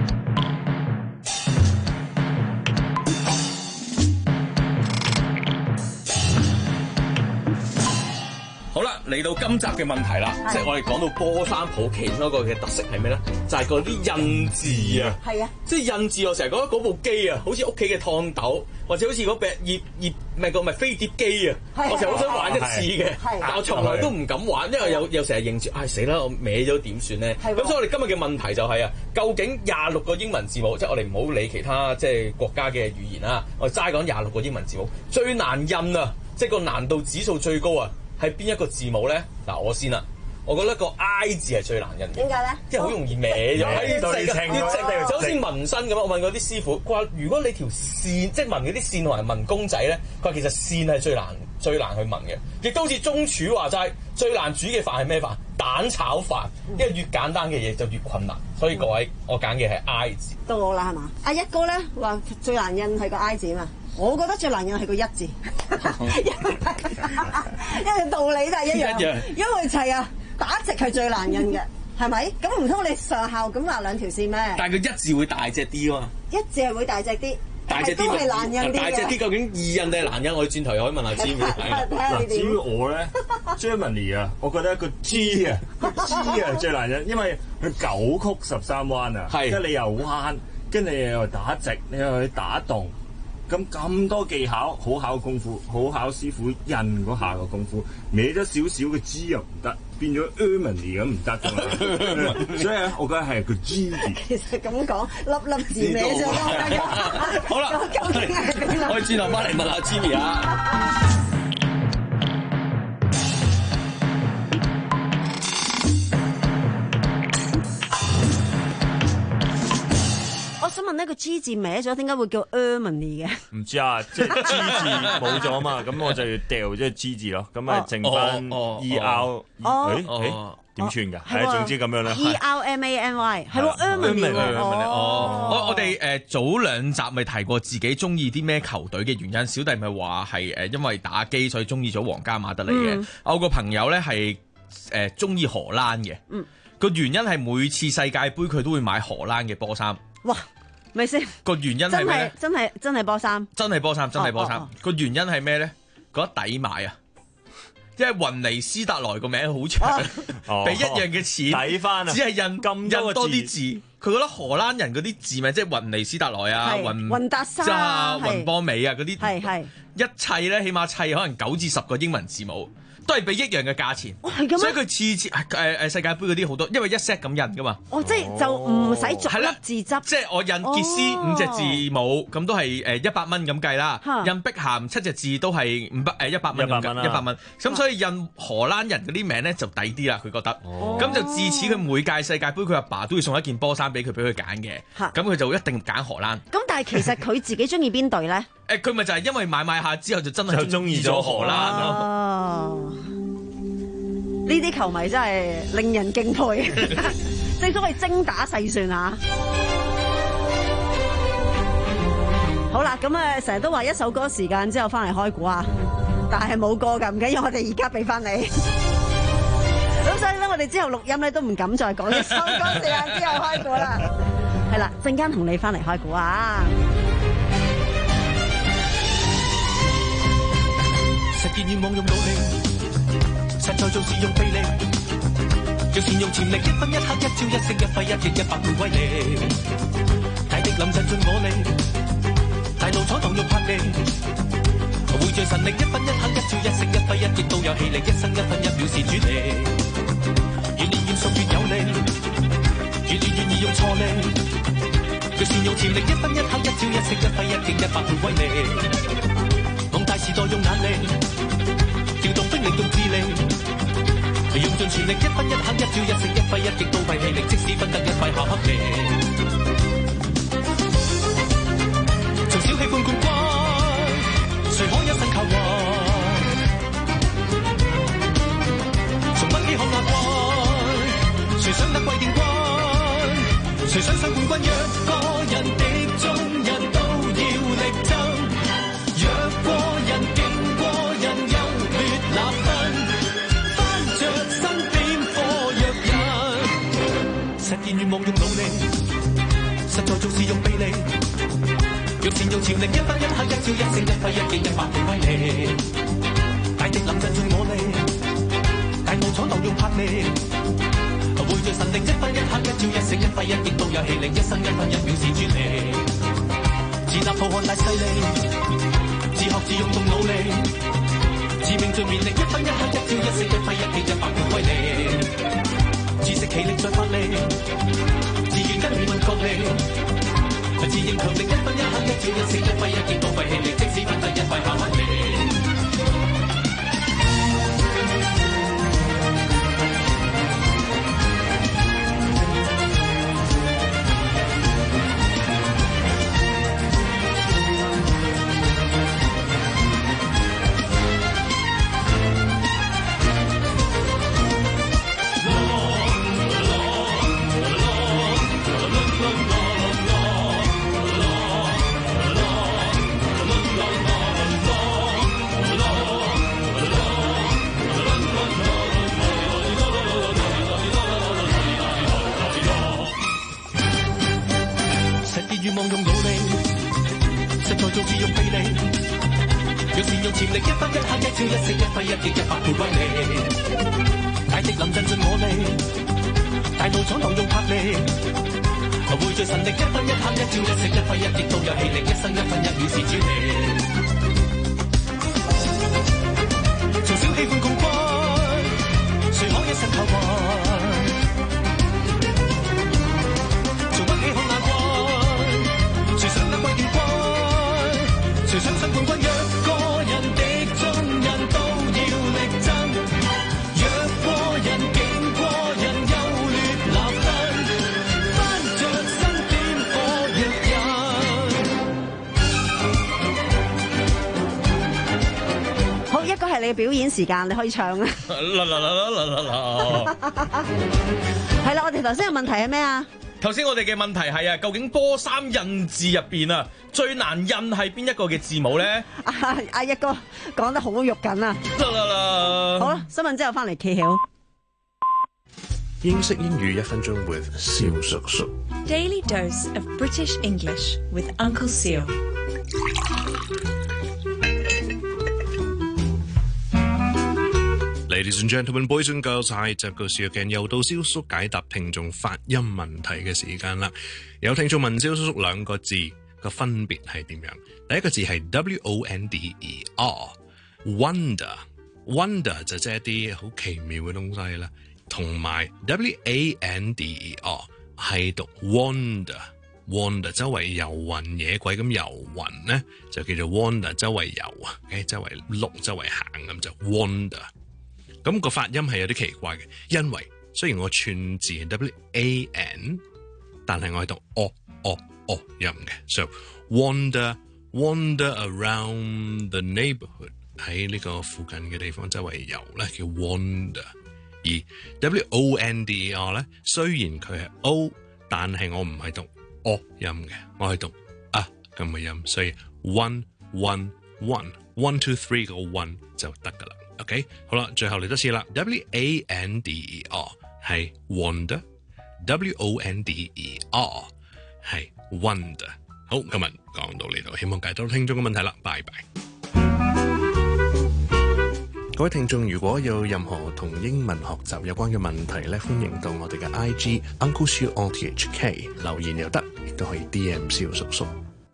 好啦，嚟到今集嘅問題啦，即係我哋講到波衫鋪其中一個嘅特色係咩咧？就係嗰啲印字啊，係啊，即係印字。我成日覺得嗰部機啊，好似屋企嘅燙斗，或者好似嗰隻葉葉唔係個唔係飛碟機啊，我成日好想玩一次嘅，但我從來都唔敢玩，因為有有成日認住，唉死啦，我歪咗點算咧？咁所以我哋今日嘅問題就係啊，究竟廿六個英文字母，即係我哋唔好理其他即係國家嘅語言啦，我哋齋講廿六個英文字母，最難印啊，即係個難度指數最高啊！係邊一個字母咧？嗱，我先啦。我覺得個 I 字係最難印嘅。點解咧？即係好容易歪咗。喺對稱嘅，就好似紋身咁。我問嗰啲師傅，佢話：如果你條線，即係紋嗰啲線同埋紋公仔咧，佢話其實線係最難最難去紋嘅。亦都好似中廚話齋，最難煮嘅飯係咩飯？蛋炒飯。因為越簡單嘅嘢就越困難。所以各位，我揀嘅係 I 字。到我啦，係嘛？阿一哥咧話最難印係個 I 字嘛。我覺得最難印係個一字，因為道理都係一樣，一樣因為係啊打直係最難印嘅，係咪？咁唔通你上校咁畫兩條線咩？但係個一字會大隻啲啊嘛，一字係會大隻啲，大隻啲都係難印啲嘅。大隻啲究竟易印定係難印？我哋轉頭又可以問下 Jimmy。嗱，至於我咧 ，Germany 啊，我覺得一個 G 啊，個 G 啊最難印，因為佢九曲十三彎啊，即係你又彎，跟住你又打直，你又去打戙。咁咁多技巧，好考功夫，好考師傅印嗰下個功夫，歪咗少少嘅 G 又唔得，變咗 Ermany 咁唔得㗎嘛。所以咧，我覺得係個 G 字。其實咁講，粒粒字歪咗都得㗎。好啦，究竟係點啊？我哋轉頭翻嚟問下 Jimmy 啊。 我想問呢個 G 字歪咗，點解會叫 Ermany 嘅？ 唔知啊，即係 G 字冇咗嘛，咁我就要掉咗個 G 字咯，咁咪剩翻 E R。誒誒點串㗎？係總之咁樣咧。 E R M A N Y 係喎 Ermany 喎。 哦，我我哋誒早兩集咪提過自己中意啲咩球隊嘅原因，小弟咪話係誒因為打機所以中意咗皇家馬德里嘅。我個朋友咧係誒中意荷蘭嘅。嗯。個原因係每次世界盃佢都會買荷蘭嘅波衫。哇！咪先個原因係咩咧？真係真係波衫，真係波衫，真係波衫。個原因係咩咧？覺得抵買啊！因為雲尼斯特萊個名好長，俾一樣嘅錢抵翻啊！只係印咁印多啲字，佢覺得荷蘭人嗰啲字咪即係雲尼斯特萊啊、雲雲達沙啊、 雲波美啊嗰啲，係係一砌咧，起碼砌可能九至十個英文字母。都係俾一樣嘅價錢，哦、所以佢次次誒誒世界盃嗰啲好多，因為一 set 咁印噶嘛。哦，即係就唔使逐粒字執。即係我印傑斯五隻字母，咁、哦、都係誒一百蚊咁計啦。印碧咸七隻字都係五百誒一百蚊咁計，一百蚊。咁所以印荷蘭人嗰啲名咧就抵啲啦，佢覺得。咁、哦、就自此佢每屆世界盃佢阿爸都會送一件波衫俾佢，俾佢揀嘅。咁佢就一定揀荷蘭。咁但係但係其實佢自己中意邊隊咧？ 誒，佢咪就係因為買買下之後就真係中意咗荷蘭咯。 哦，呢啲球迷真係令人敬佩，正所謂精打細算啊！好啦，咁啊，成日都話一首歌時間之後翻嚟開估啊，但係冇歌㗎，唔緊要，我哋而家俾翻你。咁所以咧，我哋之後錄音咧都唔敢再講一首歌時間之後開估啦。係啦，陣間同你翻嚟開估啊！ 實現願望用努力，實在做事用臂力，要善用潛力，一分一刻一朝一夕一揮一擊一百倍威力，大敵臨陣盡我力，大路闖蕩用魄力，匯聚神力，一分一刻一朝一夕一揮一擊都有氣力，一生一分一秒是主力，越練越熟越有力，越練越易用錯力，要善用潛力，一分一刻一朝一夕一揮一擊一百倍威力，望大時代用眼力，調動兵力用智力，用盡全力，一分一刻一朝一夕一揮一擊都費氣力，即使分得一塊下黑力。從小喜歡冠軍，誰可一生靠運？從不起看亞軍，誰想得季殿軍？誰想上冠軍？若個人的眾人都要力爭，若過人勁過人優劣立分，翻着身點火藥人，實現願望用努力，實在做事用臂力。若善用潛力，一分一刻一朝一夕一揮一擊一百倍威力，大敵臨陣盡我力，大路闖蕩用魄力，匯聚神力，一分一刻一朝一夕一揮一擊都有氣力，一生一分一秒是專利，自立浩瀚大勢力，自學自用動腦力，自命盡綿力，一分一刻一朝一夕一揮一擊一百倍威力，自食其力再發力，自願跟命運角力。自認強力，一分一刻一朝一夕一揮一擊都費氣力，即使分得一塊下黑力。願望用努力，實在做事用臂力，若善用潛力，一分一刻一朝一夕一揮一擊一百倍威力，大敵臨陣盡我力，大路闖蕩用魄力，匯聚神力，一分一刻一朝一夕一揮一擊都有氣力，一生一分一秒是主力，從小喜歡冠軍，誰可一生靠運？從不起看亞軍。誰想得季殿軍？誰想上冠軍？若個人的眾人都要力爭，若過人勁過人優劣立分，翻着身點火藥人。 好，一個係你嘅表演時間，你可以唱啦。 啦啦啦啦啦啦！ 係啦，我哋頭先嘅問題係咩啊？ 頭先我哋嘅問題係啊，究竟波衫印字入邊啊，最難印係邊一個嘅字母咧？ 阿阿一哥講得好肉緊啊！ 啦啦啦！ 好啦，新聞之後翻嚟揭曉。 英式英語一分鐘 with 蕭叔叔。 Daily dose of British English with Uncle Seal。 Ladies and gentlemen, boys and girls， 係集個小鏡又到蕭叔解答聽眾發音問題嘅時間啦。有聽眾問蕭叔叔兩個字個分別係點樣？第一個字係 W O N D E R，wonder wonder 就即係一啲好奇妙嘅東西啦。同埋 W A N D E R 係讀 wander wander 周圍遊魂野鬼咁遊魂咧，就叫做 wander 周圍遊啊，周圍碌周圍行咁就 wander。咁個發音係有啲奇怪嘅，因為雖然我串字係 W A N， 但係我係讀哦哦哦音嘅 ，so wander wander around the neighborhood， 喺呢個附近嘅地方周圍遊咧叫 wander。而 W O N D E R 咧，雖然佢係 O， 但係我唔係讀 O 音嘅，我係讀啊咁嘅音，所以 one one one one two three 個 one 就得噶啦。OK， 好啦，最後嚟多次啦 ，W A N D E R 係 wander，W O N D E R 係 wonder。好，今日講到呢度，希望解答到聽眾嘅問題啦，拜拜。各位聽眾，如果有任何同英文學習有關嘅問題咧，歡迎到我哋嘅 I G Uncle Siu O T H K 留言又得，亦都可以 D M 蕭叔叔。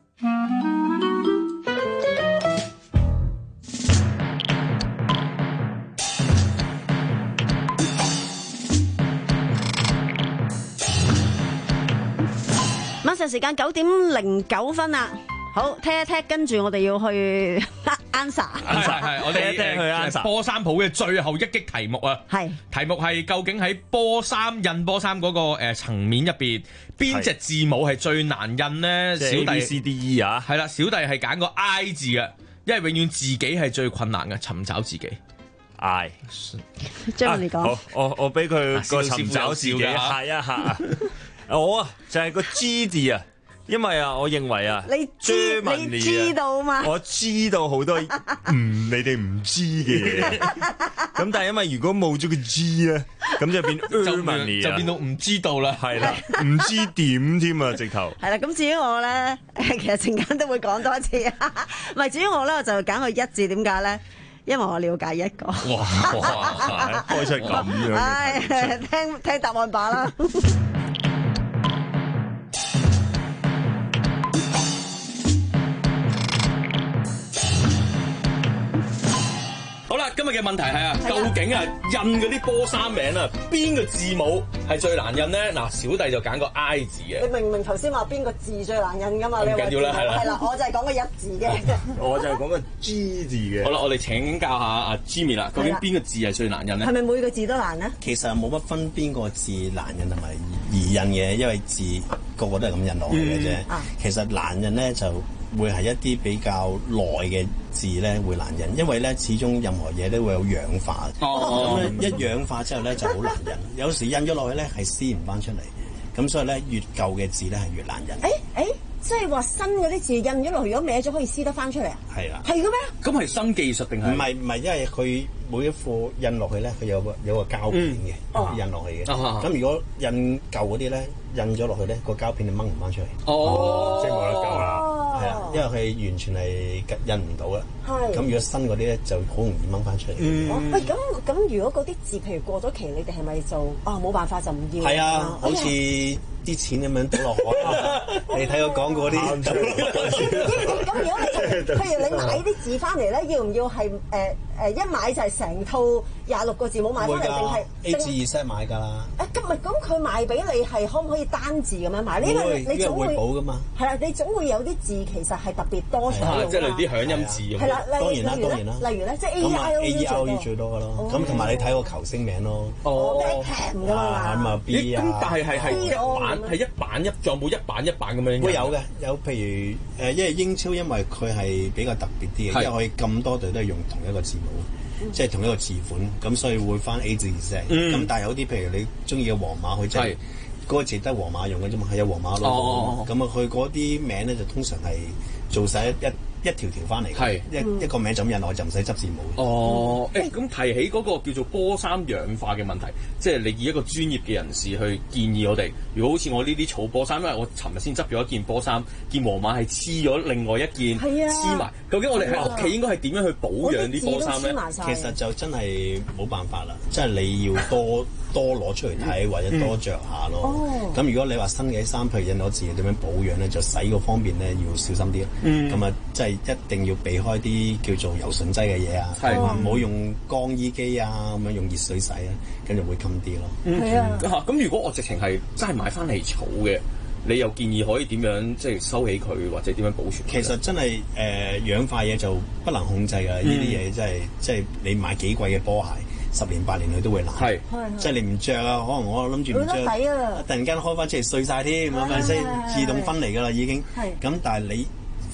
晚上時間九點零九分啦。好，聽一聽，跟住我哋要去 answer。 係係，我哋聽去 answer。 波衫譜嘅最後一擊題目啊， 係題目係究竟喺波衫印波衫嗰個誒層面入邊，邊隻字母係最難印呢？小弟 A B C D E 啊， 係啦，小弟係揀個 I 字嘅，因為永遠自己係最困難嘅，尋找自己。 I， 張你講， 好，我我俾佢個尋找自己係啊嚇，我啊就係個 G 字啊。因為啊，我認為啊， 你知你知道嘛？ 我知道好多唔你哋唔知嘅嘢。咁但係因為如果冇咗個 G 咧，咁就變 Germany 就變到唔知道啦。 係啦，唔知點添啊，直頭。 係啦，咁至於我咧，其實陣間都會講多一次。唔係，至於我咧，我就揀個一字，點解咧？因為我了解一個。 哇哇，開出咁樣。 唉，聽聽答案吧啦。 好啦，今日嘅問題係啊，究竟啊印嗰啲波衫名啊，邊個字母係最難印咧？嗱，小弟就揀個 I 字嘅。 你明唔明頭先話邊個字最難印噶嘛？ 唔緊要啦，係啦， 係啦，我就係講個一字嘅。 我就係講個 G 字嘅。 好啦，我哋請教下阿 Jimmy 啦，究竟邊個字係最難印咧？ 係咪每個字都難咧？ 其實冇乜分邊個字難印同埋易印嘅，因為字個個都係咁印落去嘅啫。 嗯、 其實難印咧就會係一啲比較耐嘅字咧會難印，因為咧始終任何嘢都會有氧化。哦，咁咧一氧化之後咧就好難印，有時印咗落去咧係撕唔翻出嚟，咁所以咧越舊嘅字咧係越難印。 誒誒、欸欸，即係話新嗰啲字印咗落去，如果歪咗可以撕得翻出嚟啊？ 係啊， 係嘅咩？ 咁係新技術定係？唔係唔係，因為佢每一課印落去咧，佢有個有個膠片嘅、嗯哦、印落去嘅。咁、哦、如果印舊嗰啲咧，印咗落去咧，個膠片就掹唔翻出嚟。 哦， 即係冇得救啦。係啊，因為佢完全係印唔到啦。係。咁如果新嗰啲咧，就好容易掹翻出嚟。 嗯。哦、喂，咁咁，如果嗰啲字譬如過咗期，你哋係咪就啊冇辦法就唔要？ 係啊，好似啲錢咁樣倒落海。你睇我講過啲。咁如果你譬如你買啲字翻嚟咧，要唔要係誒誒一買就係成套廿六個字母買翻嚟，定係 A 字二 set 買㗎啦？誒咁咪咁佢賣俾你係可唔可以單字咁樣買？呢個你總會補㗎嘛？係啦，你總會有啲字其實係特別多使用， 即係例如啲響音字咁。 係啦，當然啦，當然啦。 例如咧，即係 A E I O U 最多㗎咯。咁同埋你睇個球星名咯。 哦 Beckham 㗎嘛。 咁啊 B 啊。 咁但係係係一版係一版一，仲有冇一版一版咁樣？ 會有嘅，有譬如誒，因為英超因為佢係比較特別啲嘅，因為可以咁多隊都係用同一個字母。即係同一個字款，咁所以會翻 A 字聲。咁、嗯、但係有啲譬如你中意嘅皇馬，佢即係嗰個字得皇馬用嘅啫嘛，係有皇馬 logo。咁啊，佢嗰啲名咧就通常係做晒一一一條條翻嚟嘅，一一,一個名就咁印落去就唔使執字母。 哦，誒咁、欸、提起嗰個叫做波衫氧化嘅問題，即係你以一個專業嘅人士去建議我哋，如果好似我呢啲草波衫，因為我尋日先執咗一件波衫，件皇馬係黐咗另外一件黐埋，啊、究竟我哋喺屋企應該係點樣去保養啲波衫咧？ 其實就真係冇辦法啦，即係你要多多攞出嚟睇，或者多着下咯。咁、嗯、如果你話新嘅衫，譬如印咗字點樣保養咧，就洗嗰方面咧要小心啲咯。咁啊、嗯，即係一定要避開啲叫做柔順劑嘅嘢啊，唔好用乾衣機啊，咁樣用熱水洗啊，跟住會襟啲咯。 係啊，嚇咁如果我直情係真係買翻嚟草嘅，你又建議可以點樣即係收起佢，或者點樣保存？ 其實真係誒、呃、氧化嘢就不能控制㗎，呢啲嘢真係即係你買幾貴嘅波鞋。十年八年佢都會爛，係即係你唔着啊，可能我諗住唔着，突然間開翻出嚟碎晒添，係咪先？自動分離㗎啦已經。咁但係你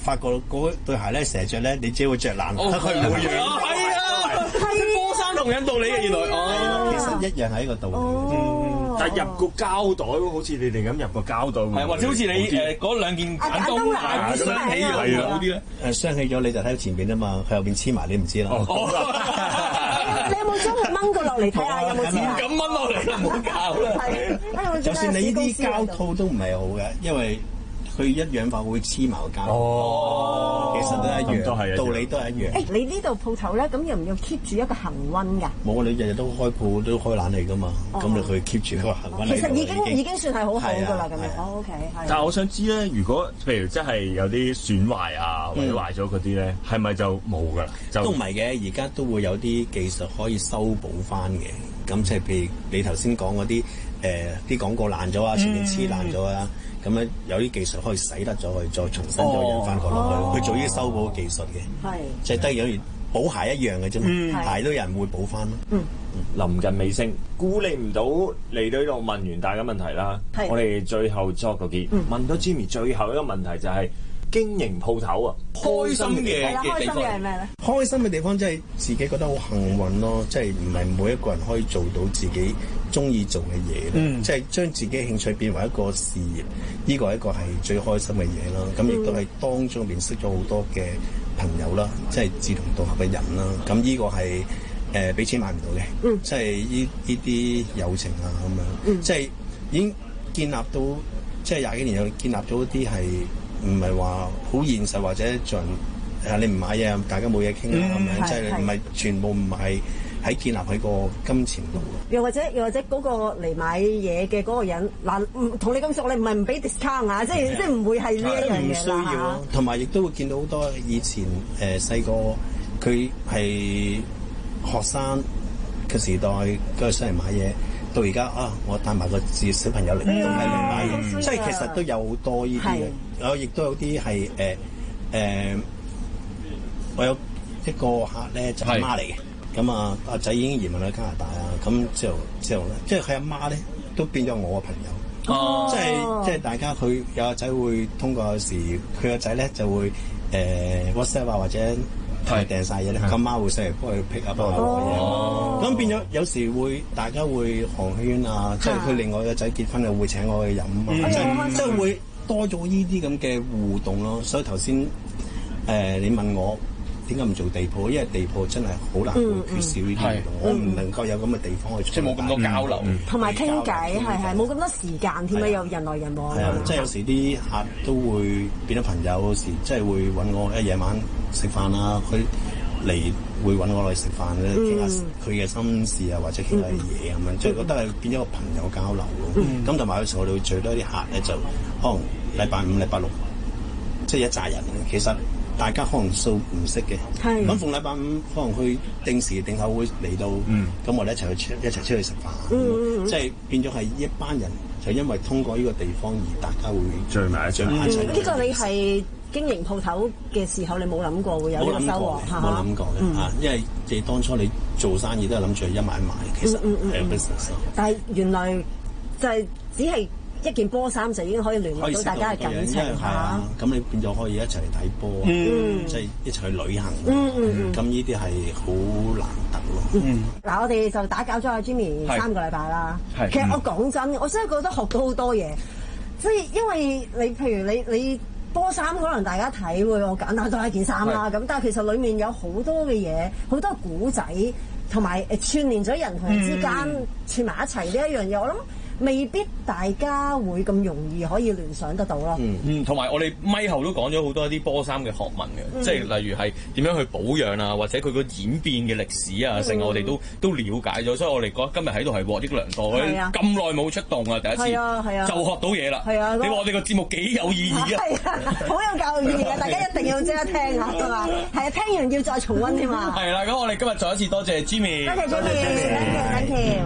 發覺嗰對鞋咧成日着咧，你只會着爛，佢唔會樣。 係啊，波衫同樣道理嘅原來。哦， 其實一樣係一個道理。 但係入個膠袋，好似你哋咁入個膠袋， 係或者好似你誒嗰兩件眼燈啊，雙起咗嗰啲咧， 誒雙起咗你就睇到前邊啊嘛，佢後邊黐埋你唔知啦。 你有冇將佢掹過落嚟睇下有冇黐啊？ 咁掹落嚟啦，唔好搞啦。 就算你呢啲膠套都唔係好嘅，因為佢一氧化會黐埋個膠。哦，其實都係一樣，道理都係一樣。 誒，你呢度鋪頭咧，咁要唔要 keep 住一個恆溫㗎？ 冇，你日日都開鋪都開冷氣㗎嘛，咁你去 keep 住一個恆溫。 其實已經已經算係好好㗎啦，咁樣。哦 ，OK，係。 但係我想知咧，如果譬如真係有啲損壞啊，或者壞咗嗰啲咧，係咪就冇㗎啦？ 都唔係嘅，而家都會有啲技術可以修補翻嘅。咁即係譬如你頭先講嗰啲誒啲廣告爛咗啊，前面黐爛咗啊。咁咧有啲技術可以洗得咗佢，再重新再印翻過落去，去做呢啲修補技術嘅。係，即係得有補鞋一樣嘅啫嘛，鞋都有人會補翻咯。 嗯，臨近尾聲，估你唔到嚟到呢度問完大家問題啦。我哋最後作個結，問到 Jimmy 最後一個問題就係經營鋪頭啊， 開心嘅開心嘅係咩咧？ 開心嘅地方即係自己覺得好幸運咯，即係唔係每一個人可以做到自己中意做嘅嘢，嗯、即係將自己興趣變為一個事業，呢個係一個係最開心嘅嘢啦。咁亦都係當中面識咗好多嘅朋友啦，即係志同道合嘅人啦。咁呢個係誒俾錢買唔到嘅，嗯、即係呢呢啲友情啊咁樣，嗯、即係已經建立到即係廿幾年有建立咗一啲係唔係話好現實或者做人誒你唔買嘢，大家冇嘢傾啊咁樣，即係唔係全部唔係。喺建立喺個金錢度， 又或者又或者嗰個嚟買嘢嘅嗰個人嗱，唔同你咁熟，你唔係唔俾 discount 啊，即係即係唔會係呢一樣嘢啦。唔需要咯， 同埋亦都會見到好多以前誒細個佢係學生嘅時代，跟住上嚟買嘢，到而家啊，我帶埋個自小朋友嚟都係嚟買嘢，即係其實都有好多呢啲嘅。有亦都有啲係誒誒，我有一個客咧就係媽嚟嘅。咁啊，阿仔已經移民去加拿大啊，咁之後之後咧，即係佢阿媽咧都變咗我嘅朋友，哦、即係即係大家佢有個仔會通過有時佢個仔咧就會誒、呃、WhatsApp 啊或者係訂晒嘢咧，咁媽會上嚟幫佢 pick up 啊攞嘢，咁變咗有時會大家會寒暄啊，即係佢另外個仔結婚又會請我去飲啊，嗯、即係即係會多咗呢啲咁嘅互動咯，所以頭先誒你問我。點解唔做地鋪？因為地鋪真係好難會缺少呢啲活動，我唔能夠有咁嘅地方去，即係冇咁多交流， 同埋傾偈，係係冇咁多時間添啊！又人來人往。 係啊，即係有時啲客都會變咗朋友，有時即係會揾我一夜晚食飯啦，佢嚟會揾我嚟食飯咧，傾下佢嘅心事啊，或者傾下嘢咁樣，即係覺得係變咗個朋友交流咯。咁同埋有時我哋會聚多啲客咧，就可能禮拜五、禮拜六，即係一紮人其實。大家可能數唔識嘅，咁逢禮拜五可能去定時定候會嚟到，咁、嗯、我哋一齊去出一齊出去食飯，嗯、即係變咗係一班人，就因為通過呢個地方而大家會聚埋一聚埋一齊。 呢個你係經營鋪頭嘅時候，你冇諗過會有呢個收穫嚇？ 冇諗過嘅嚇，嗯、因為你當初你做生意都係諗住一買一賣，其實係 business。 但係原來就係只係。一件波衫就已經可以聯絡到大家嘅感情嚇， 咁你變咗可以一齊嚟睇波啊，即係一齊去旅行，咁呢啲係好難得咯。 嗱，我哋就打攪咗阿 Jimmy 三個禮拜啦。其實我講真，我真係覺得學到好多嘢，即係因為你譬如你你波衫可能大家睇會我簡單都係一件衫啦，咁但係其實裡面有好多嘅嘢，好多古仔，同埋誒串連咗人同人之間串埋一齊呢一樣嘢，我諗。未必大家會咁容易可以聯想得到咯。 嗯嗯，同埋我哋咪後都講咗好多啲波衫嘅學問嘅，嗯、即係例如係點樣去保養啊，或者佢個演變嘅歷史啊，成、嗯、我哋都都了解咗，所以我哋覺得今日喺度係獲益良多。咁耐冇出動啊，第一次係啊係啊，就學到嘢啦。係啊，你話我哋個節目幾有意義啊？係啊，好有教育意義啊！大家一定要即刻聽下㗎嘛。係啊，聽完要再重溫添嘛。係啦，咁我哋今日再一次多謝 Jimmy，多謝 Jimmy，thank you，thank you。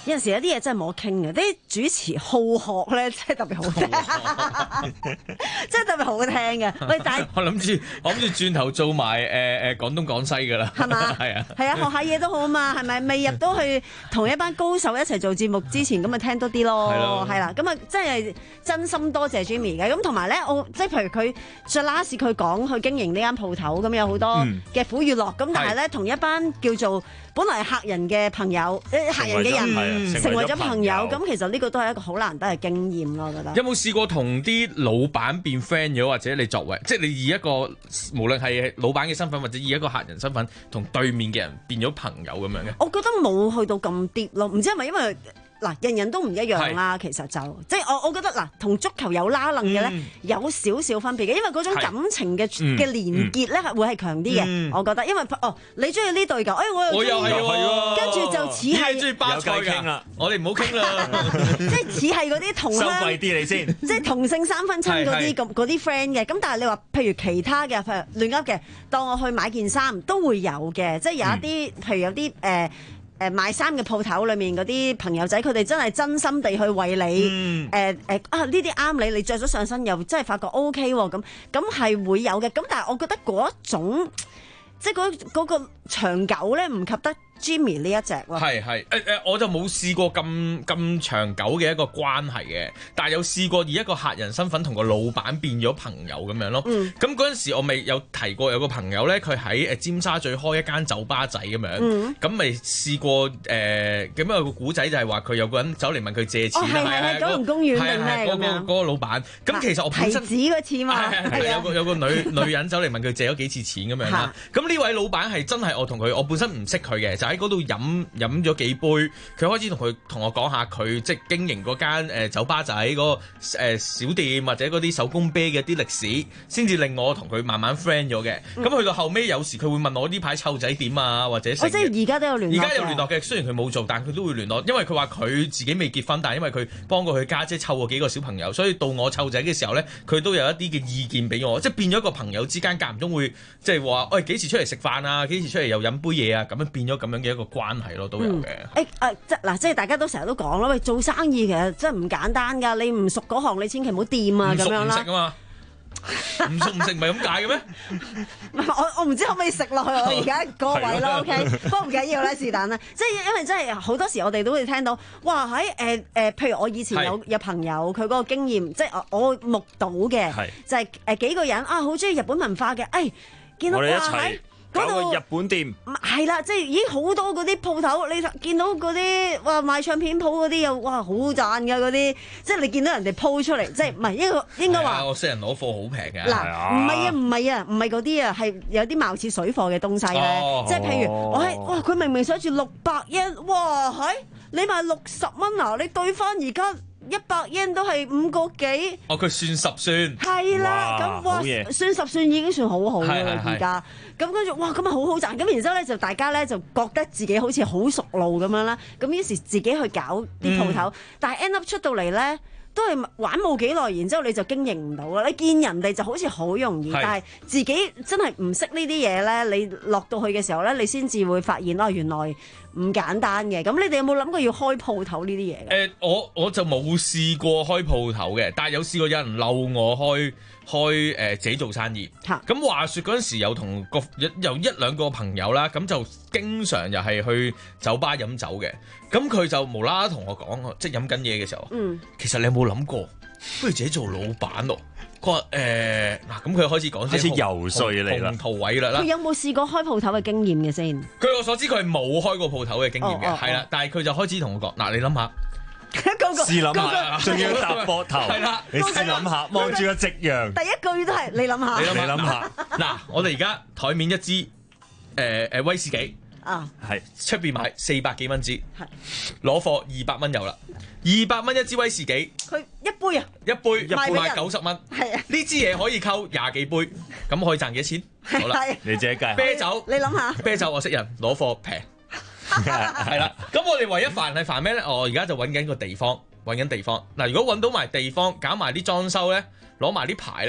有陣時有啲嘢真係冇得傾嘅，啲主持好學咧，真係特別好聽，真係特別好聽嘅。喂，但係我諗住我諗住轉頭做埋誒誒廣東廣西㗎啦， 係嘛？ 係啊， 係啊，學下嘢都好啊嘛，係咪？未入到去同一班高手一齊做節目之前，咁咪聽多啲咯，係啦，咁啊真係真心多謝 Jimmy 嘅。咁同埋咧，我即係譬如佢最 last 佢講去經營呢間鋪頭，咁有好多嘅苦與樂，咁但係咧同一班叫做本來係客人嘅朋友，誒客人嘅人成為咗朋友，咁其實呢個都係一個好難得嘅經驗咯，我覺得。 有冇試過同啲老闆變 friend 咗，或者你作為即係你以一個無論係老闆嘅身份，或者以一個客人身份，同對面嘅人變咗朋友咁樣嘅？ 我覺得冇去到咁 deep 咯，唔知係咪因為嗱人人都唔一樣啦，其實就即係我我覺得嗱，同足球有拉楞嘅咧，有少少分別嘅，因為嗰種感情嘅嘅連結咧係會係強啲嘅，我覺得，因為哦你中意呢隊㗎，哎我又中意喎，跟住就似係中意巴塞㗎，我哋唔好傾啦， 即係似係嗰啲同鄉， 收貴啲你先， 即係同姓三分親嗰啲咁嗰啲 friend 嘅，咁但係你話譬如其他嘅，譬如亂噏嘅，當我去買件衫都會有嘅，即係有一啲譬如有啲誒。誒賣衫嘅鋪頭裏面嗰啲朋友仔，佢哋真係真心地去為你誒誒、嗯呃呃、啊呢啲啱你，你着咗上身又真係發覺 O K 喎，咁咁係會有嘅。咁但係我覺得嗰一種即係嗰嗰個長久咧，唔及得 Jimmy 呢一隻喎。 係係誒誒，我就冇試過咁咁長久嘅一個關係嘅，但係有試過以一個客人身份同個老闆變咗朋友咁樣咯。咁嗰陣時我咪有提過有個朋友咧，佢喺誒尖沙咀開一間酒吧仔咁樣，咁咪、嗯、試過誒咁有個古仔就係話佢有個人走嚟問佢借錢，係係九龍公園定咩咁樣？嗰個老闆，咁其實我本身提子嗰次嘛，係係有個有個女女人走嚟問佢借咗幾次錢咁樣啦。咁呢位老闆係真係我同佢，我本身唔識佢嘅，就喺嗰度飲飲咗幾杯，佢開始同佢同我講下佢即係經營嗰間誒酒吧仔嗰個誒小店或者嗰啲手工啤嘅啲歷史，先至令我同佢慢慢 friend 咗嘅。咁去、嗯、到後尾有時佢會問我呢排湊仔點啊，或者哦，即係而家都有聯絡， 而家有聯絡嘅。雖然佢冇做，但佢都會聯絡，因為佢話佢自己未結婚，但係因為佢幫過佢家姐湊過幾個小朋友，所以到我湊仔嘅時候咧，佢都有一啲嘅意見俾我，即係變咗一個朋友之間間唔中會即係話，喂、哎、幾時出嚟食飯啊？幾時出嚟又飲杯嘢啊？咁樣變咗咁樣嘅一個關係咯，都有嘅。 誒誒，即嗱，即係大家都成日都講咯，喂，做生意其實真係唔簡單㗎，你唔熟嗰行，你千祈唔好掂啊，咁樣啦。唔熟唔食啊嘛，唔熟唔食唔係咁解嘅咩？我我唔知可唔可以食落去，我而家嗰個位咯，OK，不過唔緊要啦，是但啦。即係因為真係好多時我哋都會聽到，哇喺誒誒，譬如我以前有有朋友佢嗰個經驗，即係我目睹嘅，就係誒幾個人啊，好中意日本文化嘅，誒見到哇喺嗰度日本店， 係啦，即係已經好多嗰啲鋪頭，你見到嗰啲哇賣唱片鋪嗰啲又哇好賺㗎嗰啲，即係你見到人哋鋪出嚟，即係唔係應該應該話我識人攞貨好平嘅。 嗱，唔係啊，唔係啊，唔係嗰啲啊，係有啲貌似水貨嘅東西咧，哦、即係譬如我係哇，佢明明寫住六百 yen，哇係你賣六十蚊啊，你對翻而家。一百 yen 都係五個幾， 哦佢算十算， 係啦，咁哇算十算已經算好好啦而家，咁跟住哇咁啊好好賺，咁然之後咧就大家咧就覺得自己好似好熟路咁樣啦，咁於是自己去搞啲鋪頭，嗯、但係 end up 出到嚟咧都係玩冇幾耐，然之後你就經營唔到啦。你見人哋就好似好容易，是但係自己真係唔識呢啲嘢咧，你落到去嘅時候咧，你先至會發現哦原來唔簡單嘅，咁你哋有冇諗過要開鋪頭呢啲嘢？誒、 呃，我我就冇試過開鋪頭嘅，但係有試過有人嬲我開開誒、呃、自己做生意。咁、啊、話說嗰陣時有同個有一兩個朋友啦，咁就經常又係去酒吧飲酒嘅。咁佢就無啦啦同我講，即係飲緊嘢嘅時候，嗯、其實你有冇諗過，不如自己做老闆咯？佢話誒嗱，咁佢開始講， 開始游說嚟啦， 宏圖偉略啦。 佢有冇試過開鋪頭嘅經驗嘅先？ 據我所知，佢係冇開過鋪頭嘅經驗嘅，係啦、哦哦。但係佢就開始同我講，嗱，你諗下， 試諗下，仲要搭膊頭，係啦，你試諗下，望住個夕陽。 第一句都係你諗下， 你諗下。嗱，我哋而家台面一支誒誒威士忌。啊，係出邊買四百幾蚊支，攞貨二百蚊有啦，二百蚊一支威士忌， 佢一杯啊， 一杯一杯賣九十蚊，係啊，呢支嘢可以溝廿幾杯，咁可以賺幾錢？好啦， 你自己計。 啤酒， 你諗下， 啤酒我識人攞貨平，係啦，咁我哋唯一煩係煩咩咧？我而家就揾緊個地方，揾緊地方。嗱，如果揾到埋地方，搞埋啲裝修咧，攞埋啲牌咧。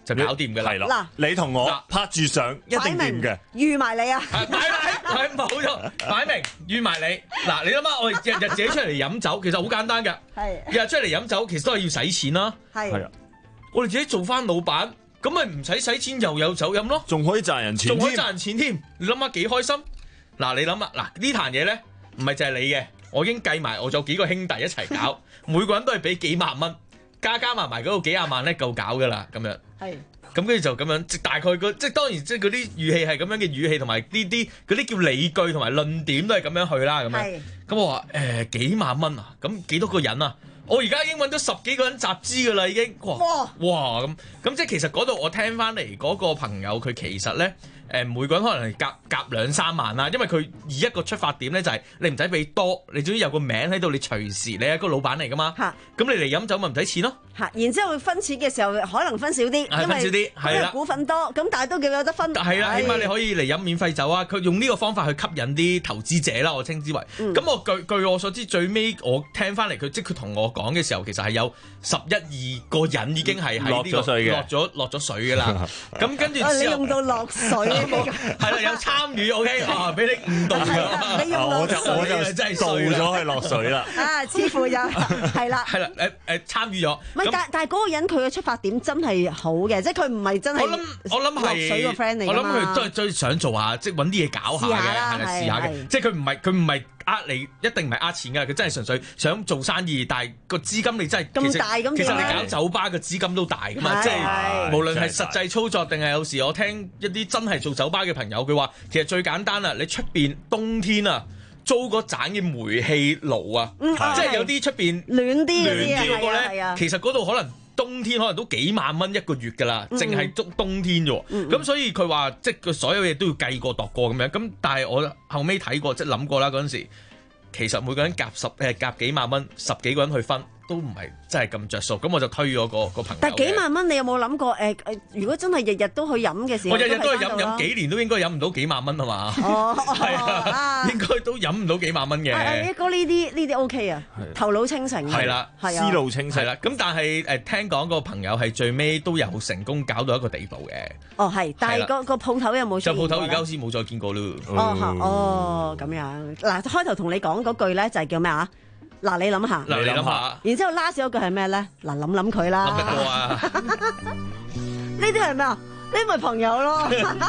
就搞掂㗎啦。 係啦，你同我拍住相一定掂嘅， 預埋你啊！ 擺明係冇錯，擺明預埋你。嗱，你諗下，我哋日日自己出嚟飲酒，其實好簡單㗎。 係日日出嚟飲酒，其實都係要使錢啦。 係啊， 我哋自己做翻老闆，咁咪唔使使錢又有酒飲咯， 仲可以賺人錢， 仲可以賺人錢添。你諗下幾開心？嗱，你諗下，嗱呢壇嘢咧，唔係就係你嘅，我已經計埋，我仲有幾個兄弟一齊搞，每個人都係俾幾萬蚊。加加埋埋嗰個幾廿萬咧夠搞噶啦，咁樣。係。咁跟住就咁樣，即大概個即當然即嗰啲語氣係咁樣嘅語氣，同埋呢啲嗰啲叫理據同埋論點都係咁樣去啦，咁樣。係。咁我話誒、呃、幾萬蚊啊，咁幾多個人啊？我而家已經揾咗十幾個人集資噶啦，已經。哇！哇！咁咁即係其實嗰度我聽翻嚟嗰個朋友，佢其實咧。誒每個人可能係夾夾兩三萬啦，因為佢以一個出發點咧就係你唔使俾多，你總之有個名喺度，你隨時你係個老闆嚟噶嘛。嚇，咁你嚟飲酒咪唔使錢咯。嚇， 然之後分錢嘅時候可能分少啲， 係分少啲，係啦， 股份多，咁但係都叫有得分。 係啦，起碼你可以嚟飲免費酒啊！佢用呢個方法去吸引啲投資者啦，我稱之為。咁、嗯、我據據我所知，最尾我聽翻嚟佢即係佢同我講嘅時候，其實係有十一二個人已經係喺呢個落咗落咗水嘅啦。咁跟住之後， 你用到落水。 係啦，有參與 OK 啊，俾你誤導咗。 你用落水， 我就真係導咗佢落水啦。 啊，似乎有係啦， 係啦，誒誒參與咗。 唔係，但但係嗰個人佢嘅出發點真係好嘅，即係佢唔係真係。 我諗我諗係落水個 friend 嚟㗎嘛。 我諗佢都係最想做下，即係揾啲嘢搞下嘅，係啦，試下嘅。即係佢唔係佢唔係呃你，一定唔係呃錢㗎。佢真係純粹想做生意，但係個資金你真係咁大咁。 其實你搞酒吧嘅資金都大㗎嘛，即係無論係實際操作定係有時我聽一啲真係做酒吧嘅朋友，佢話其實最簡單啦，你出邊冬天啊租個盞嘅煤氣爐啊，嗯、即係有啲出邊暖啲暖啲嗰個咧， 啊、 其實嗰度可能冬天可能都幾萬蚊一個月㗎啦，淨係租冬天啫喎。咁、嗯嗯、所以佢話即係佢所有嘢都要計過度過咁樣。咁但係我後尾睇過，即係諗過啦嗰陣時，其實每個人夾十誒夾幾萬蚊，十幾個人去分。都唔係真係咁着數，咁我就推咗個個朋友。 但係幾萬蚊，你有冇諗過？誒、呃、誒，如果真係日日都去飲嘅時候， 我日日都去飲飲幾年都應該飲唔到幾萬蚊係嘛？哦，係啊，應該都飲唔到幾萬蚊嘅。 誒，哥呢啲呢啲 OK 啊，頭腦清醒。 係啦， 思路清晰。 係啦，咁但係誒聽講個朋友係最尾都有成功搞到一個地步嘅。 哦，係，但係個個鋪頭有冇？ 就鋪頭而家好似冇再見過咯。 哦，哦，咁樣嗱，開頭同你講嗰句咧就係叫咩啊？嗱，你諗下， 嗱，你諗下， 然之後 last 嗰句係咩咧？嗱，諗諗佢啦。 諗得過啊？ 呢啲係咩啊？呢咪朋友咯。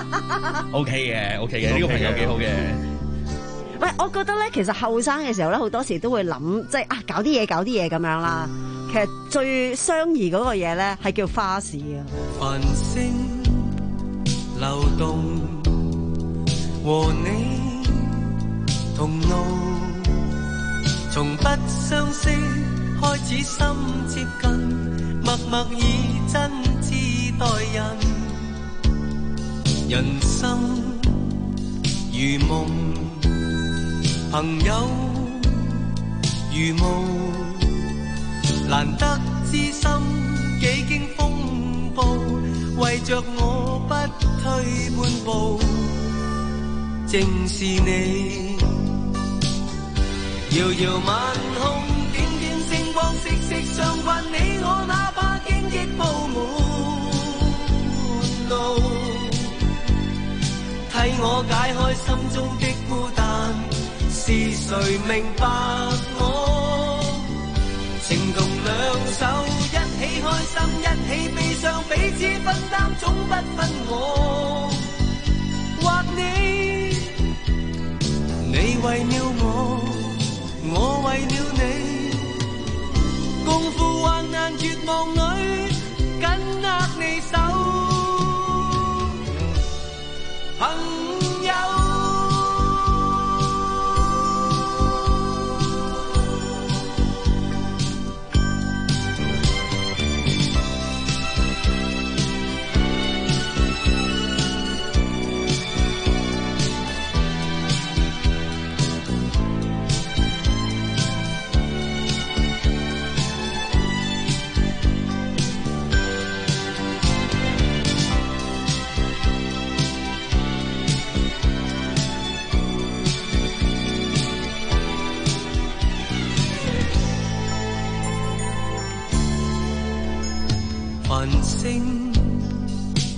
O K 嘅，O K 嘅，呢個朋友幾好嘅。 喂，我覺得咧，其實後生嘅時候咧，好多時都會諗，即係啊，搞啲嘢，搞啲嘢咁樣啦。其實最相宜嗰個嘢咧，係叫花市啊。 繁星流動，和你同路。從不相識開始心接近，默默以真摯待人。人生如夢，朋友如霧，難得知心幾經風暴，為着我不退半步，正是你。遙遙晚空，點點星光，息息相關。你我哪怕荊棘布滿路，替我解開心中的孤單。是誰明白我？情同兩手，一起開心，一起悲傷，彼此分擔，總不分我或你。你為了我，我為了你，共赴患難絕望裏，緊握你手，朋友。繁星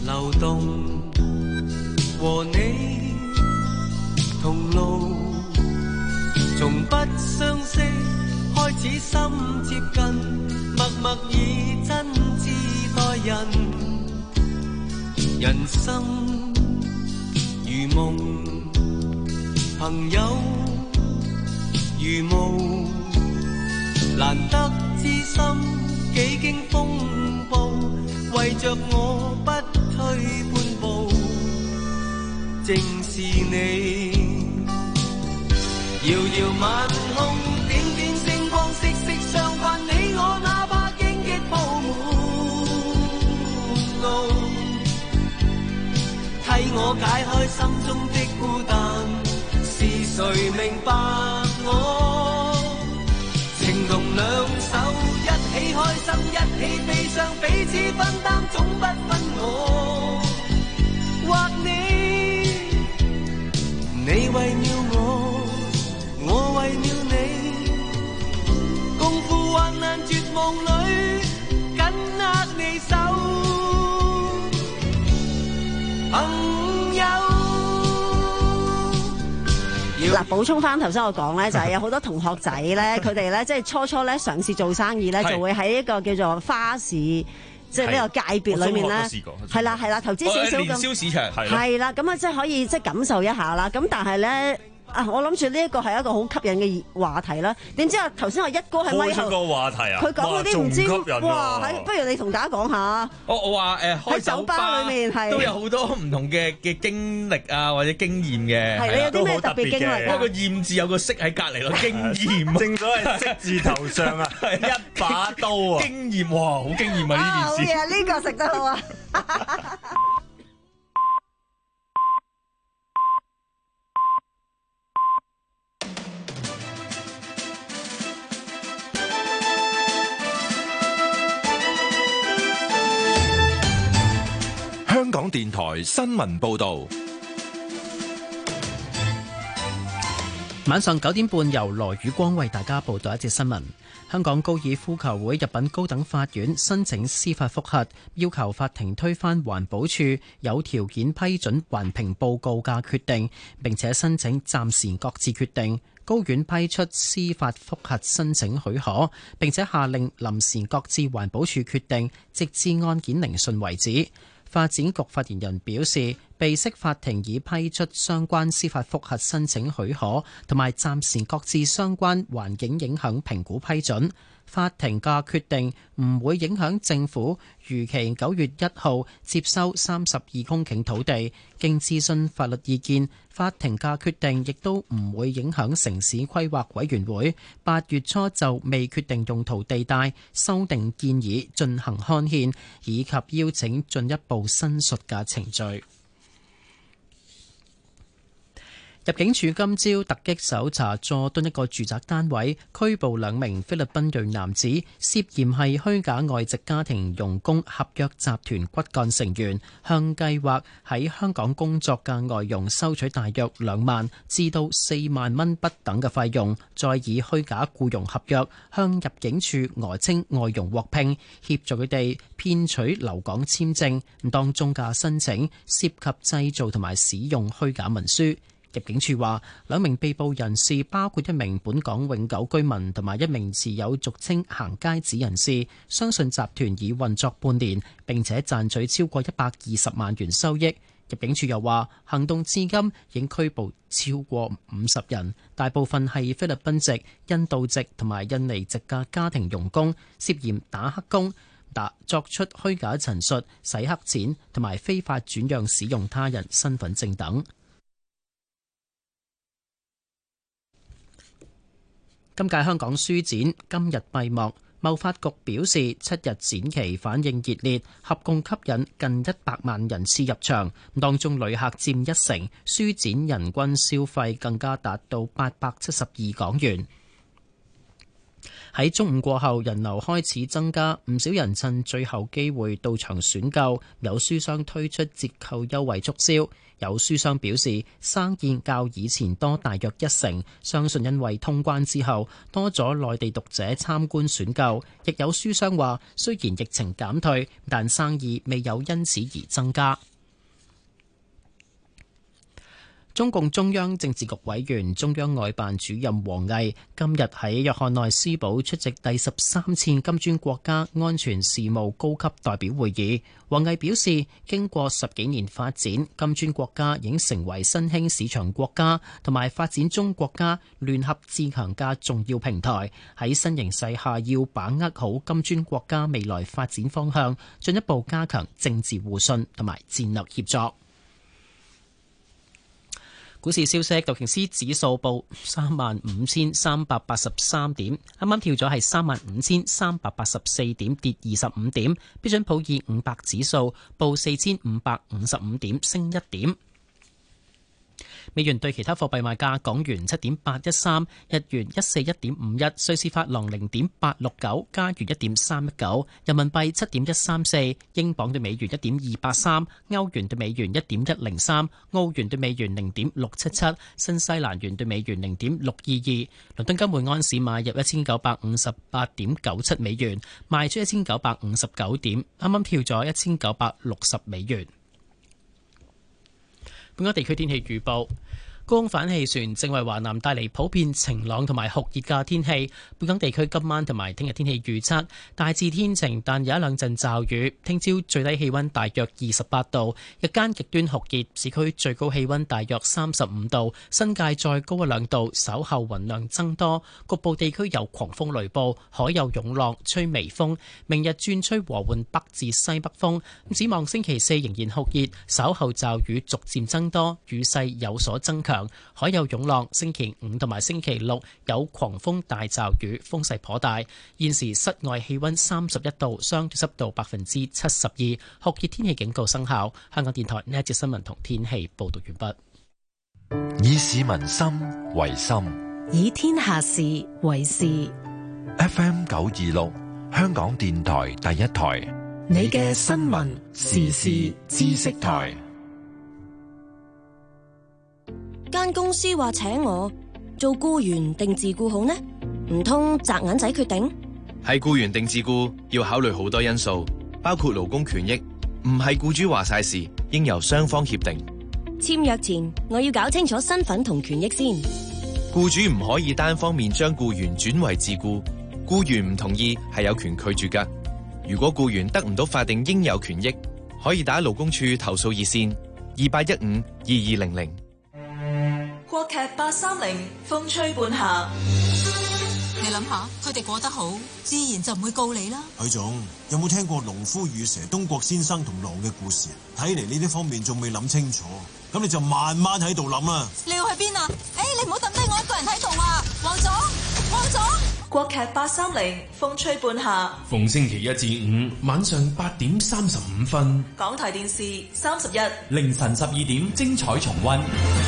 流動，和你同路，從不相識開始心接近，默默以真摯待人，人生如夢，朋友如霧，難得知心幾經風暴，為着我不退半步，正是你。遙遙晚空，點點星光，息息相關，你我哪怕荊棘鋪滿路，替我解開心中的孤單，是誰明白我？情同兩手，一起開心，一起悲傷，彼此分擔，總不分我或你。你為了我，我為了你，共赴患難絕望裏，緊握你手，朋友。 嗱，補充翻頭先我講咧，就係有好多同學仔咧，佢哋咧即係初初咧嘗試做生意咧，就會喺一個叫做花市，即係呢個界別裏面咧，係啦係啦，投資少少咁， 年宵市場係啦，咁啊即係可以即係感受一下啦。咁但係咧。啊！我諗住呢一個係一個好吸引嘅話題啦。點知啊，頭先我一哥喺咪後， 開出個話題啊！ 佢講嗰啲唔知哇，喺不如你同大家講下。 我我話誒開酒吧裏面係都有好多唔同嘅嘅經歷啊，或者經驗嘅。 係你有啲咩特別經歷？ 不過個驗字有個識喺隔離咯，經驗。 正所謂識字頭上啊，一把刀啊！ 經驗哇，好經驗啊呢件事。 好嘢，呢個食得好啊！ 香港電台新聞報道， 晚上九點半由羅宇光為大家報道一節新聞。香港高爾夫球會入稟高等法院申請司法覆核，要求法庭推翻環保署有條件批准環評報告嘅決定，並且申請暫時擱置決定。高院批出司法覆核申請許可，並且下令臨時擱置環保署決定，直至案件聆訊為止。發展局發言人表示，被釋法庭已批出相關司法覆核申請許可，同埋暫時擱置相關環境影響評估批准。法庭嘅決定唔會影響政府預期九月一號接收三十二公頃土地。經諮詢法律意見，法庭嘅決定亦都唔會影響城市規劃委員會八月初就未決定用途地帶修訂建議進行刊憲，以及邀請進一步申述嘅程序。入境處今朝突擊搜查佐敦一個住宅單位，拘捕兩名菲律賓裔男子，涉嫌係虛假外籍家庭傭工合約集團骨幹成員，向計劃喺香港工作嘅外傭收取大約兩萬至到四萬蚊不等嘅費用，再以虛假僱傭合約向入境處訛稱外傭獲聘，協助佢哋騙取留港簽證。當中嘅申請涉及製造同埋使用虛假文書。入境處話，兩名被捕人士包括一名本港永久居民同埋一名持有俗稱行街紙人士，相信集團已運作半年，並且賺取超過一百二十萬元收益。入境處又話，行動至今已經拘捕超過五十人，大部分係菲律賓籍、印度籍同埋印尼籍嘅家庭傭工，涉嫌打黑工、打作出虛假陳述、洗黑錢同埋非法轉讓使用他人身份證等。今屆香港書展今日閉幕，貿發局表示七日展期反應熱烈，合共吸引近一百萬人次入場，當中旅客佔一成，書展人均消費更加達到八百七十二港元。 喺中午過後，人流開始增加，唔少人趁最後機會到場選購，有書商推出折扣優惠促銷。有書商表示生意較以前多大約一成，相信因為通關之後多咗內地讀者參觀選購。亦有書商話，雖然疫情減退，但生意未有因此而增加。中共中央政治局委員、中央外辦主任王毅今日喺約翰內斯堡出席第十三次金磚國家安全事務高級代表會議。王毅表示，經過十幾年發展，金磚國家已經成為新興市場國家同埋發展中國家聯合自強嘅重要平台。喺新形勢下，要把握好金磚國家未來發展方向，進一步加強政治互信同埋戰略協作。股市消息，道瓊斯指數報三萬五千三百八十三點，啱啱跳咗係三萬五千三百八十四點，跌二十五點。標準普爾五百指數報四千五百五十五點，升一點。美元對其他貨幣賣價：港元七點八一三，日元一四一點五一，瑞士法郎零點八六九，加元一點三一九，人民幣七點一三四，英鎊對美元一點二八三，歐元對美元一點一零三，澳元對美元零點六七七，新西蘭元對美元零點六二二。倫敦金每安士買入一千九百五十八點九七美元，賣出一千九百五十九點，啱啱跳咗一千九百六十美元。本港地區天氣預報。高空反氣旋正為華南帶嚟普遍晴朗同埋酷熱嘅天氣。本港地區今晚同埋聽日天氣預測大致天晴，但有一兩陣驟雨。聽朝最低氣溫大約二十八度，日間極端酷熱，市區最高氣溫大約三十五度，新界再高一兩度。稍後雲量增多，局部地區有狂風雷暴，海有湧浪，吹微風。明日轉吹和緩北至西北風。咁展望星期四仍然酷熱，稍後驟雨逐漸增多，雨勢有所增強。海有湧浪，星期五同埋星期六有狂風大驟雨，風勢頗大。現時室外氣溫三十一度，相對濕度百分之七十二，酷熱天氣警告生效。香港電台呢一節新聞同天氣報道完畢。以市民心為心， 以天下事為事。 F M 九二六，香港電台第一台， 你嘅新聞時事知識台。 間公司話請我做僱員定自僱好呢？唔通擲銀仔決定？ 係僱員定自僱要考慮好多因素，包括勞工權益，唔係僱主話晒事，應由雙方協定。 簽約前我要搞清楚身份同權益先。 僱主唔可以單方面將僱員轉為自僱，僱員唔同意係有權拒絕㗎。如果僱員得唔到法定應有權益，可以打勞工處投訴熱線二八一五二二零零。 國劇八三零，風吹半夏。 你諗下，佢哋過得好，自然就唔會告你啦。 許總，有冇聽過農夫與蛇、東國先生同狼嘅故事？睇嚟呢啲方面仲未諗清楚，咁你就慢慢喺度諗啦。 你要去邊啊？誒，你唔好抌低我一個人喺度啊！黃總，黃總。 國劇八三零，風吹半夏。 逢星期一至五晚上八點三十五分， 港台電視三十一， 凌晨十二點精彩重溫。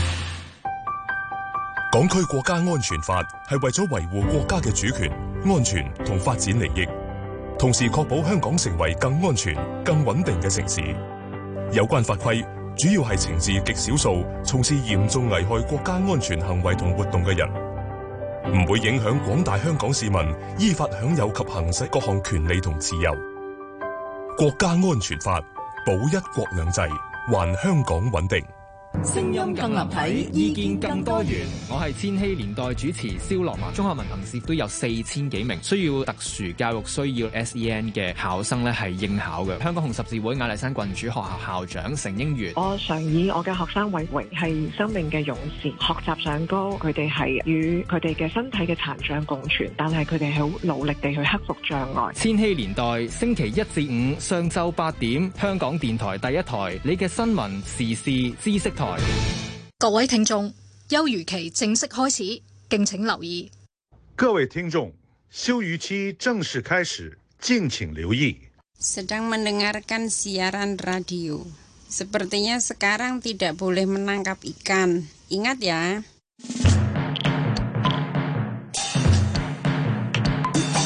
港區國家安全法係為咗維護國家嘅主權、安全同發展利益，同時確保香港成為更安全、更穩定嘅城市。有關法規主要係懲治極少數從事嚴重危害國家安全行為同活動嘅人，唔會影響廣大香港市民依法享有及行使各項權利同自由。國家安全法保一國兩制，還香港穩定。 聲音更立體，意見更多元。 我係千禧年代主持蕭樂文。中學文憑試都有四千幾名需要特殊教育需要 S E N 嘅考生咧，係應考嘅。香港紅十字會雅麗珊郡主學校校長成英元。 我常以我嘅學生為榮，係生命嘅勇士。學習上高，佢哋係與佢哋嘅身體嘅殘障共存，但係佢哋係好努力地去克服障礙。 千禧年代星期一至五上晝八點，香港電台第一台，你嘅新聞時事知識台。 各位聽眾，休漁期正式開始，敬請留意。 各位聽眾，休漁期正式開始，敬請留意。 Sedang mendengarkan siaran radio. Sepertinya sekarang tidak boleh menangkap ikan. Ingat ya.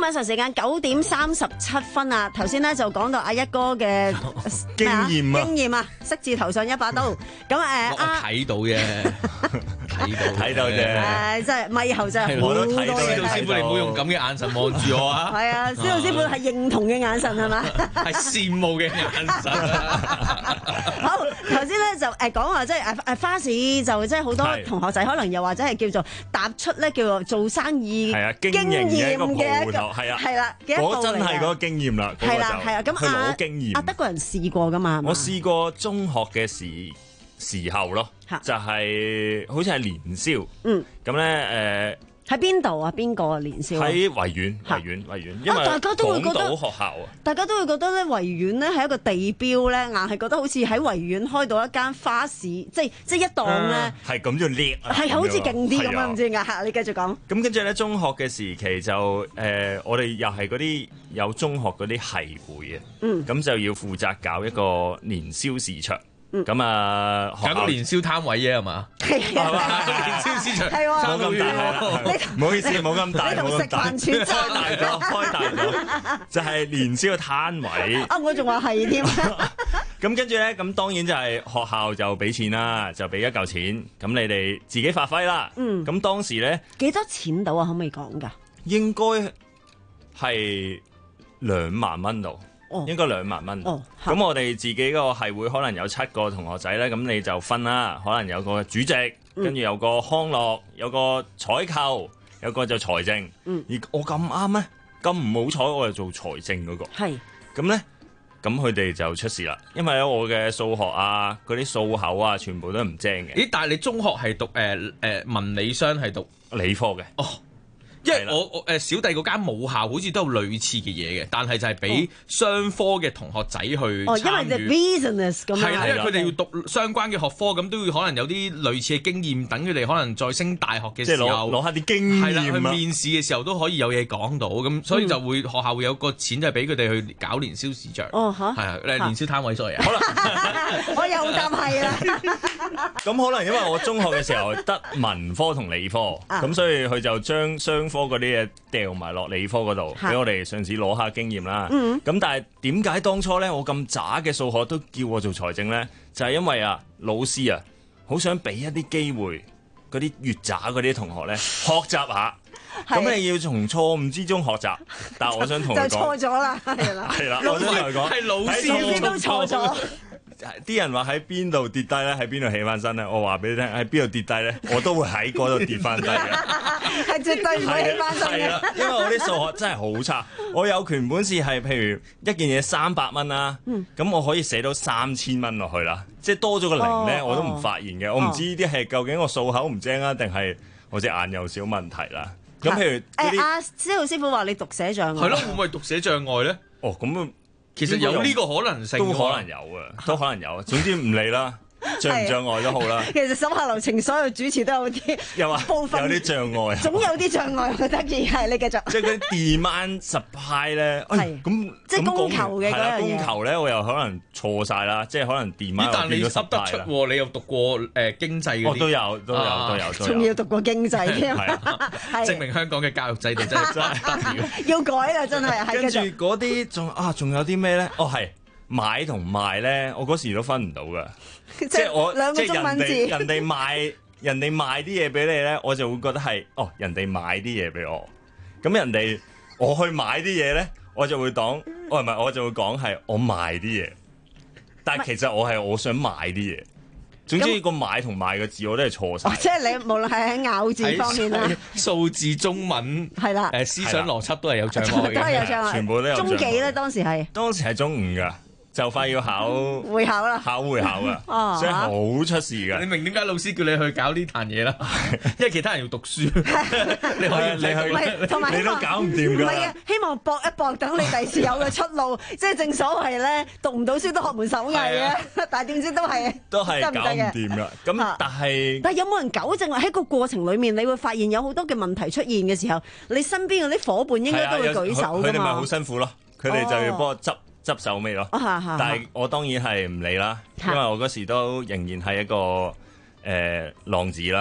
晚上時間九點三十七分啊！頭先咧就講到阿一哥嘅經驗啊， 經驗啊，色字頭上一把刀。咁誒， 我睇到啫，睇到睇到啫。 誒，真係咪後真係好多嘢。 司徒師傅，你唔好用咁嘅眼神望住我啊！ 係啊，司徒師傅係認同嘅眼神係嘛？ 係羨慕嘅眼神。 好，頭先咧就誒講話即係誒誒花市就即係好多同學仔可能又或者係叫做踏出咧叫做做生意係啊經營嘅一個鋪頭係啊， 係啦， 我真係嗰個經驗啦， 係啦係啊，咁佢攞經驗。 阿德國人試過㗎嘛？ 我試過中學嘅時時候咯，就係好似係年宵，嗯，咁咧誒。 喺邊度啊？邊個啊？年宵喺維園，維園，維園，因為大家都會覺得港島學校啊， 大家都會覺得咧維園咧係一個地標咧，硬係覺得好似喺維園開到一間花市，即係即係一檔咧， 係咁就叻啊， 係好似勁啲咁樣，唔知點解？你繼續講。 咁跟住咧，中學嘅時期就誒，我哋又係嗰啲有中學嗰啲系會嘅，嗯，咁就要負責搞一個年宵市場。咁啊， 搞個年宵攤位啫係嘛？ 係啊， 年宵市場係冇咁大，唔好意思，冇咁大，冇咁大， 開大咗，開大咗，就係年宵嘅攤位。 啊，我仲話係添。 咁跟住咧，咁當然就係學校就俾錢啦，就俾一嚿錢，咁你哋自己發揮啦。嗯。咁當時咧幾多錢到啊？可唔可以講㗎？ 應該係兩萬蚊度。Oh. 應該兩萬蚊，咁、oh. 我哋自己個系會可能有七個同學仔咧，咁你就分啦，可能有個主席，跟住、mm. 有個康樂，有個採購，有個就財政。Mm. 而我咁啱咧，咁唔好彩，我就做財政嗰、那個。係是，咁咧，咁佢哋就出事啦，因為咧我嘅數學啊，嗰啲數口啊，全部都唔正嘅。 咦？但係你中學係讀誒誒、呃、文理商係讀理科嘅。哦。 因為我我誒小弟嗰間母校好似都有類似嘅嘢嘅，但係就係俾商科嘅同學仔去參與。 哦，因為就 business 咁樣。 係啦，因為佢哋要讀相關嘅學科，咁都要可能有啲類似嘅經驗，等佢哋可能再升大學嘅時候攞下啲經驗。 係啦，去面試嘅時候都可以有嘢講到，咁所以就會學校會有個錢就係俾佢哋去搞年宵市場。哦，嚇。係啊，誒年宵攤位所以啊。好啦， 我又答係啦。 咁可能因為我中學嘅時候得文科同理科，咁所以佢就將商科嗰啲嘢掉埋落理科嗰度，俾我哋上次攞下經驗啦。咁、嗯、但係點解當初咧我咁渣嘅數學都叫我做財政咧？就係、是、因為啊老師啊好想俾一啲機會嗰啲越渣嗰啲同學咧學習下。咁你要從錯誤之中學習，但係我想同你講就錯咗啦，係啦， 係啦，我想同你講係老師都錯咗。 啲人話喺邊度跌低咧，喺邊度起翻身咧？我話俾你聽，喺邊度跌低咧，我都會喺嗰度跌翻低嘅。 係絕對唔會起翻身嘅。 因為我啲數學真係好差，我有權本事係譬如一件嘢三百蚊啦，咁、嗯、我可以寫到三千蚊落去啦，即係多咗個零咧，哦、我都唔發現嘅。哦、我唔知呢啲係究竟我數口唔精啊，定係我隻眼有少問題啦。咁譬如誒阿司徒師傅話你讀寫障礙， 係咯，會唔會讀寫障礙咧？ 哦，咁啊。 其實有呢個可能性， 都可能有啊，都可能有。總之唔理啦，障唔障礙都好啦。 其實手下留情，所有主持都有啲有啊， 部分有啲障礙， 總有啲障礙。我得意係你繼續。 即係嗰啲 demand supply 咧，係咁即係供求嘅嗰樣嘢。 供求咧，我又可能錯晒啦，即係可能 demand 但你噏得出喎，你又讀過誒經濟嗰啲， 都有都有都有。 仲要讀過經濟添， 證明香港嘅教育制度真係真係要改啦，真係。 跟住嗰啲仲啊，仲有啲咩咧？哦，係。買同賣咧，我嗰時都分唔到噶，即係我兩個中文字， 即係人哋人哋賣人哋賣啲嘢俾你咧，我就會覺得係哦，人哋買啲嘢俾我，咁人哋我去買啲嘢咧，我就會講，哦唔係，我就會講係我賣啲嘢，但係其實我係我想買啲嘢，總之個買同賣嘅字我都係錯晒。 即係你無論係喺咬字方面啦， 數字中文係啦， 誒思想邏輯都係有障礙嘅， 都係有障礙， 全部都有障礙。 中幾咧？當時係當時係中五噶。就快要考會考啦， 考會考噶，哦、所以好出事噶。 你明點解老師叫你去搞呢壇嘢啦？因為其他人要讀書，你可以你去， 同埋你都搞唔掂㗎。 唔係嘅，希望搏一搏，等你第時有嘅出路。即係正所謂咧，讀唔到書都學門手藝啊！但係點知都係都係搞唔掂㗎。咁但係但係有冇人糾正？喺個過程裡面，你會發現有好多嘅問題出現嘅時候，你身邊嗰啲伙伴應該都會舉手㗎嘛。 佢哋咪好辛苦咯，佢哋就要幫我執。執手尾咯，但係我當然係唔理啦，因為我嗰時都仍然係一個誒浪子啦，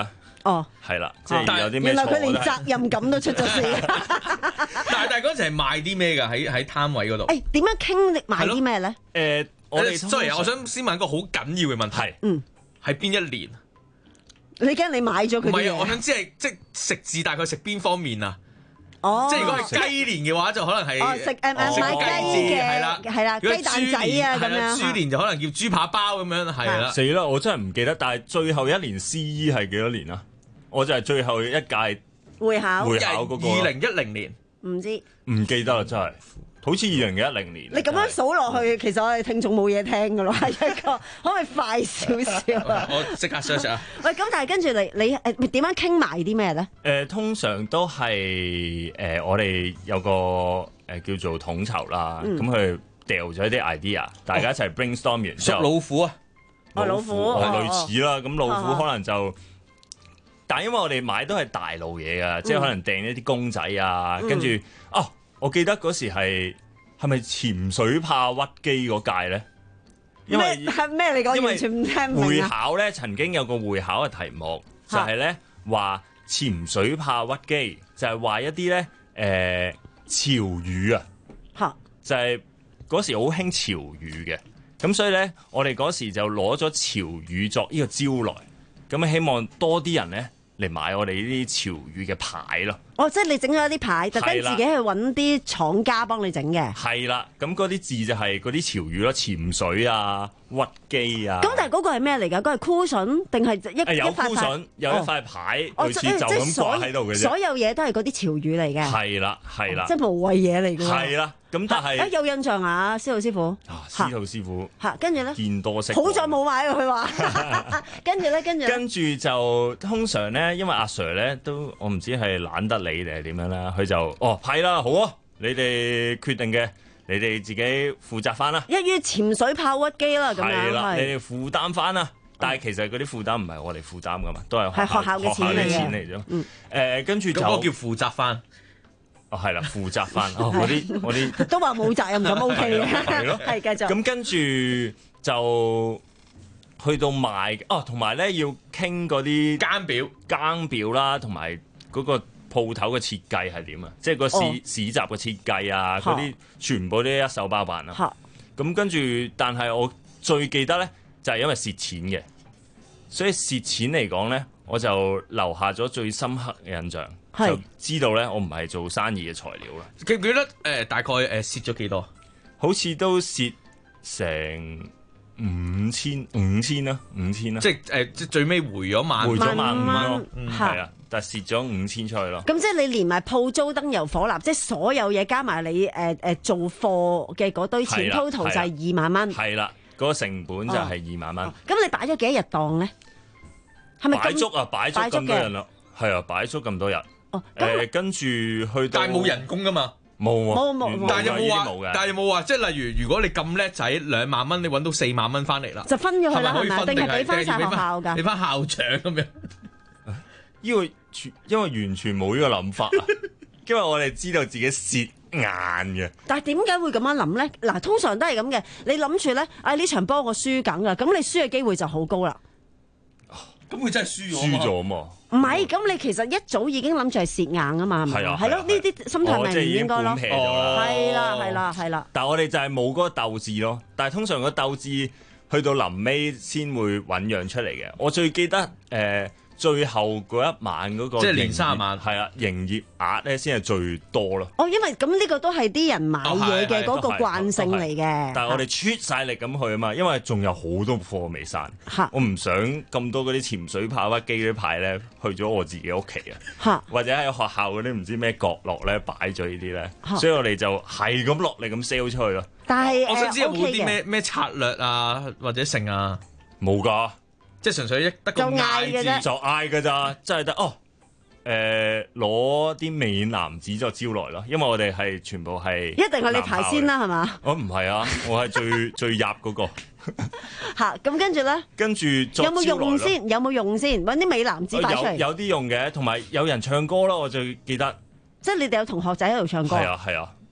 哦， 係啦，即係有啲咩錯。 原來佢連責任感都出咗事。 但係但係嗰陣係賣啲咩㗎？喺喺攤位嗰度。 誒點樣傾賣啲咩咧？ 誒，我哋 sorry，我想先問一個好緊要嘅問題。 嗯， 係邊一年？ 你驚你買咗佢啲嘢？ 唔係啊，我想知係即係食字大概食邊方面啊？ 哦， 即係如果係雞年嘅話，就可能係哦食誒誒買雞嘅係啦係啦雞蛋仔啊咁樣。 豬年就可能叫豬扒包咁樣係啦。 死啦！我真係唔記得，但係最後一年 C E 係幾多年啊？我就係最後一屆會考會考嗰個二零一零年， 唔知唔記得啦，真係好似二零一零年。 你咁樣數落去，其實我哋聽眾冇嘢聽噶咯，係一個可唔可以快少少啊？ 我即刻 search 啊！ 喂，咁但係跟住你你誒點樣傾埋啲咩咧？誒、 呃，通常都係誒、呃，我哋有個誒、呃、叫做統籌啦，咁佢掉咗啲 idea，大家一齊 brainstorm 完之後， 老虎啊， 老虎哦，類似啦，咁老虎可能就，但係因為我哋買都係大路嘢噶，即係可能訂一啲公仔啊，跟住哦。我記得嗰時係係咪潛水炮屈機嗰屆咧？因為係咩嚟講？完全唔聽唔明啊！ 會考咧曾經有個會考嘅題目，就係咧話潛水炮屈機，就係話一啲咧誒潮語啊，嚇就係嗰時好興潮語嘅，咁所以咧我哋嗰時就攞咗潮語作呢個招來，咁希望多啲人咧嚟買我哋呢啲潮語嘅牌咯。 哦，即係你整咗一啲牌，特登自己去揾啲廠家幫你整嘅。 係啦，咁嗰啲字就係嗰啲潮語咯，潛水啊、屈機啊。 咁但係嗰個係咩嚟㗎？嗰係 cushion 定係一有一塊 cushion，有一塊牌， 哦、 類似就咁掛喺度嘅啫。 所有嘢都係嗰啲潮語嚟嘅。 係啦，係啦、 哦，即係無謂嘢嚟㗎。 係啦，咁但係誒有印象啊，司徒師傅。 啊，司徒師傅。 嚇，跟住咧。 見多識。 好在冇買佢話。跟住咧，跟住。 跟住就通常咧，因為阿 Sir 咧都我唔知係懶得理定係點樣啦。佢就哦係啦，好啊，你哋決定嘅，你哋自己負責翻啦。 一於潛水炮屈機啦，咁樣係啦，你哋負擔翻啦。但係其實嗰啲負擔唔係我哋負擔噶嘛，都係學校嘅錢嚟啫。嗯，誒，跟住就嗰個叫負責翻。 哦，係啦，負責翻。哦，嗰啲嗰啲都話冇責任咁 OK 嘅。 係咯， 係繼續。 咁跟住就去到賣哦，同埋咧要傾嗰啲更表、 更表啦，同埋嗰個鋪頭嘅設計係點啊？即係個市、哦、市集嘅設計啊，嗰啲全部都一手包辦啊。咁跟住，但係我最記得咧，就係、是、因為蝕錢嘅，所以蝕錢嚟講咧，我就留下咗最深刻嘅印象，就知道咧我唔係做生意嘅材料啦。 記唔記得誒、呃、大概誒蝕咗幾多？ 好似都蝕成五千五千啦，五千啦。 即係誒、呃，即係最尾回咗萬， 回咗萬五咯，係、嗯、啊。但係蝕咗五千出去咯。 咁即係你連埋鋪租、燈油火蠟，即係所有嘢加埋你誒誒、呃、做貨嘅嗰堆錢 total 就係二萬蚊。 係啦，嗰、嗰個成本就係二萬蚊。咁、 哦哦、你擺咗幾多日檔咧？係咪擺足啊？擺足咁多日啦，係啊，擺足咁多日。 哦， 誒，跟住去到， 但係冇人工噶嘛？ 冇冇冇， 但係有冇話？但係有冇話？即係例如，如果你咁叻仔，兩萬蚊你揾到四萬蚊翻嚟啦， 就分咗佢啦，係咪？定係俾翻晒學校㗎？ 俾翻校長咁樣？ 呢個因為完全冇呢個諗法啊，因為我哋知道自己蝕硬嘅。 但係點解會咁樣諗咧？嗱，通常都係咁嘅。你諗住咧，啊呢場波我輸緊㗎，咁你輸嘅機會就好高啦。 咁佢真係輸咗， 輸咗嘛？ 唔係，咁你其實一早已經諗住係蝕硬啊嘛，係咪？係咯，呢啲心態咪唔應該咯。係啦，係啦，係啦。 但係我哋就係冇嗰個鬥志咯。但係通常個鬥志去到臨尾先會醖釀出嚟嘅。我最記得誒。呃最後嗰一晚嗰個， 即係連三晚， 係啊，營業額咧先係最多咯。 哦，因為咁呢個都係啲人買嘢嘅嗰個慣性嚟嘅。 但係我哋出晒力咁去啊嘛，因為仲有好多貨未散。我唔想咁多嗰啲潛水炮屈機嗰啲牌咧去咗我自己屋企啊，或者喺學校嗰啲唔知咩角落咧擺咗呢啲咧，所以我哋就係咁落力咁 sell 出去咯。 但係我想知有冇啲咩 okay 咩策略啊，或者剩啊？ 冇㗎。 即係純粹一得個嗌嘅啫， 就嗌㗎咋，真係得哦。誒，攞啲美男子作招來咯，因為我哋係全部係一定係你排先啦，係嘛？ 我唔係啊，我係最最入嗰個。 嚇，咁跟住咧？ 跟住有冇用先？有冇用先？揾啲美男子擺出嚟。 有有啲用嘅，同埋有人唱歌咯，我最記得。 即係你哋有同學仔喺度唱歌。 係啊係啊，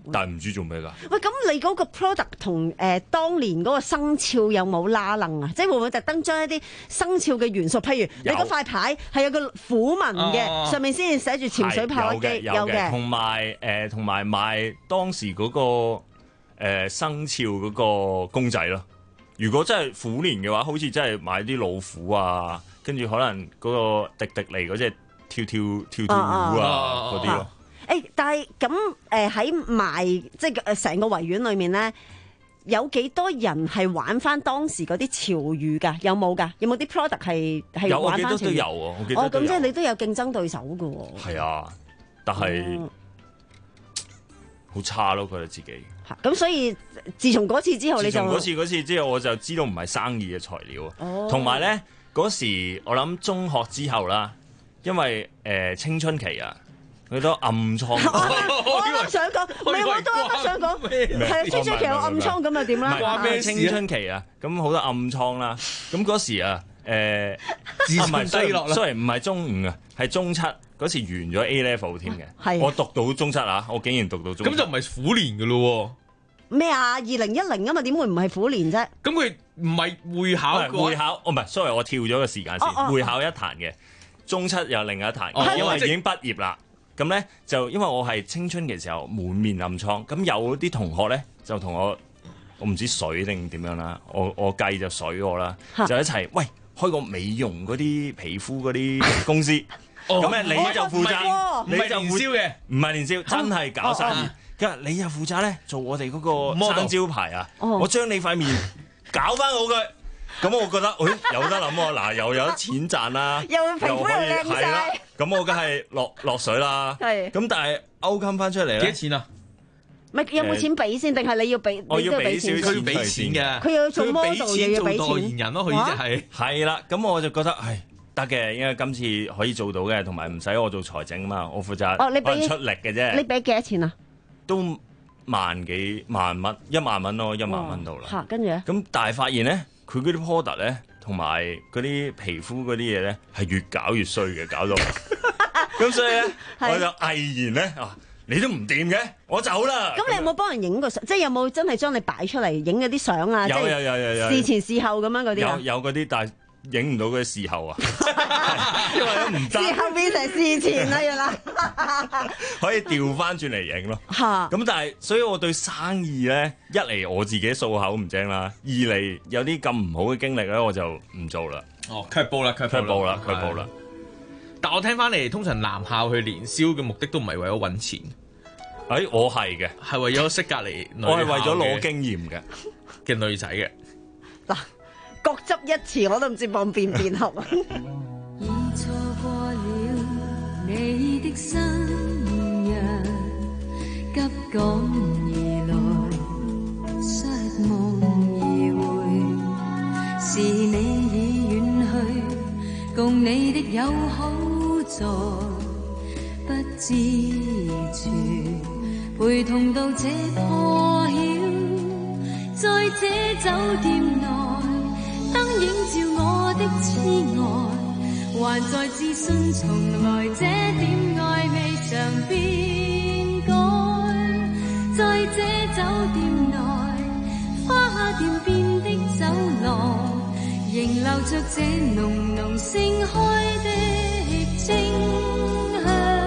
但係唔知做咩㗎。 喂，咁你嗰個 product 同誒、呃、當年嗰個生肖有冇拉楞啊？即係會唔會特登將一啲生肖嘅元素，譬如你嗰塊牌係有個虎紋嘅，哦、上面先至寫住潛水炮擊， 有嘅，同埋誒同埋賣當時嗰、嗰個、呃、生肖嗰個公仔咯。如果真係虎年嘅話，好似真係買啲老虎啊，跟住可能嗰個迪迪尼嗰隻跳跳跳跳虎啊嗰啲咯。 誒、欸，但係咁誒喺賣即係誒成個維園裏面咧，有幾多人係玩翻當時嗰啲潮語㗎？有冇㗎？有冇啲 product 係係玩翻潮語？有，我記得都有喎。我記得哦，咁即係你都有競爭對手㗎喎。 係啊，但係好、嗯、差咯，覺得自己。 咁所以自從嗰次之後，你就嗰次嗰次之後，我就知道唔係生意嘅材料。同埋咧嗰時，我諗中學之後啦，因為誒、呃、青春期啊。佢都暗瘡，我啱啱想講，唔係我都啱啱想講，係啊，青春期有暗瘡咁又點啦？ 關咩青春期啊？咁好多暗瘡啦。咁嗰時啊，誒， 自信低落啦。 雖然唔係中五啊，係中七嗰時完咗 A level 添嘅。我讀到中七啊，我竟然讀到中七。 咁就唔係虎年㗎咯喎？ 咩啊？二零一零啊嘛，點會唔係虎年啫？ 咁佢唔係會考會考，哦唔係，sorry，我跳咗個時間先。會考一壇嘅，中七又另一壇，因為已經畢業啦。咁咧就因為我係青春嘅時候滿面暗瘡，咁有啲同學咧就同我，我唔知水定點樣啦，我我計就水我啦，就一齊喂開個美容嗰啲皮膚嗰啲公司，咁咧、哦、你就負責， 哦、 你就年宵嘅， 唔係年宵，真係搞生意。咁、哦、你就負責咧做我哋嗰個生招牌啊，哦、我將你塊面搞翻好佢。咁我覺得，誒、哎、有得諗喎，嗱又有錢賺啦， 又皮膚又靚晒， 咁我梗係落落水啦。係，咁但係勾襟翻出嚟咧， 幾多錢啊？ 唔係有冇錢俾先，定係你要俾？ 我要俾少少錢， 佢要俾錢嘅， 佢要做 model 又要俾錢， 做代言人咯，佢呢隻係。 係啦，咁我就覺得，唉，得嘅，因為今次可以做到嘅，同埋唔使我做財政啊嘛，我負責哦，你俾出力嘅啫。 你俾幾多錢啊？ 都萬幾萬蚊，一萬蚊咯，一萬蚊到啦。 嚇，跟住咧？ 咁但係發現咧。佢嗰啲 product 咧，同埋嗰啲皮膚嗰啲嘢咧，係越搞越衰嘅，搞到咁所以咧，我就毅然咧啊，你都唔掂嘅，我走啦。 咁你有冇幫人影過相？即係有冇真係將你擺出嚟影嗰啲相啊？ 有有有有有。 事前事後咁樣嗰啲啊？ 有有嗰啲，但係影唔到嗰啲事後啊，因為都唔得。 事後變成事前啦，原來可以調翻轉嚟影咯。 嚇！ 咁但係，所以我對生意咧，一嚟我自己數口唔精啦，二嚟有啲咁唔好嘅經歷咧，我就唔做啦。 哦，卻步啦，卻步啦，卻步啦。 但我聽翻嚟，通常男校去年宵嘅目的都唔係為咗揾錢。 誒，我係嘅， 係為咗識隔離女校嘅， 我係為咗攞經驗嘅嘅女仔嘅。 嗱，各執一詞，我都唔知幫邊邊好。 已錯過了你的新約，急趕而來，失望而回，是你已遠去，共你的友好在不知處，陪同到這破曉，在這酒店內，燈映照我的痴愛，還在自信從來這點愛未曾變改，在這酒店內，花店邊的走廊，仍留着這濃濃盛開的清香。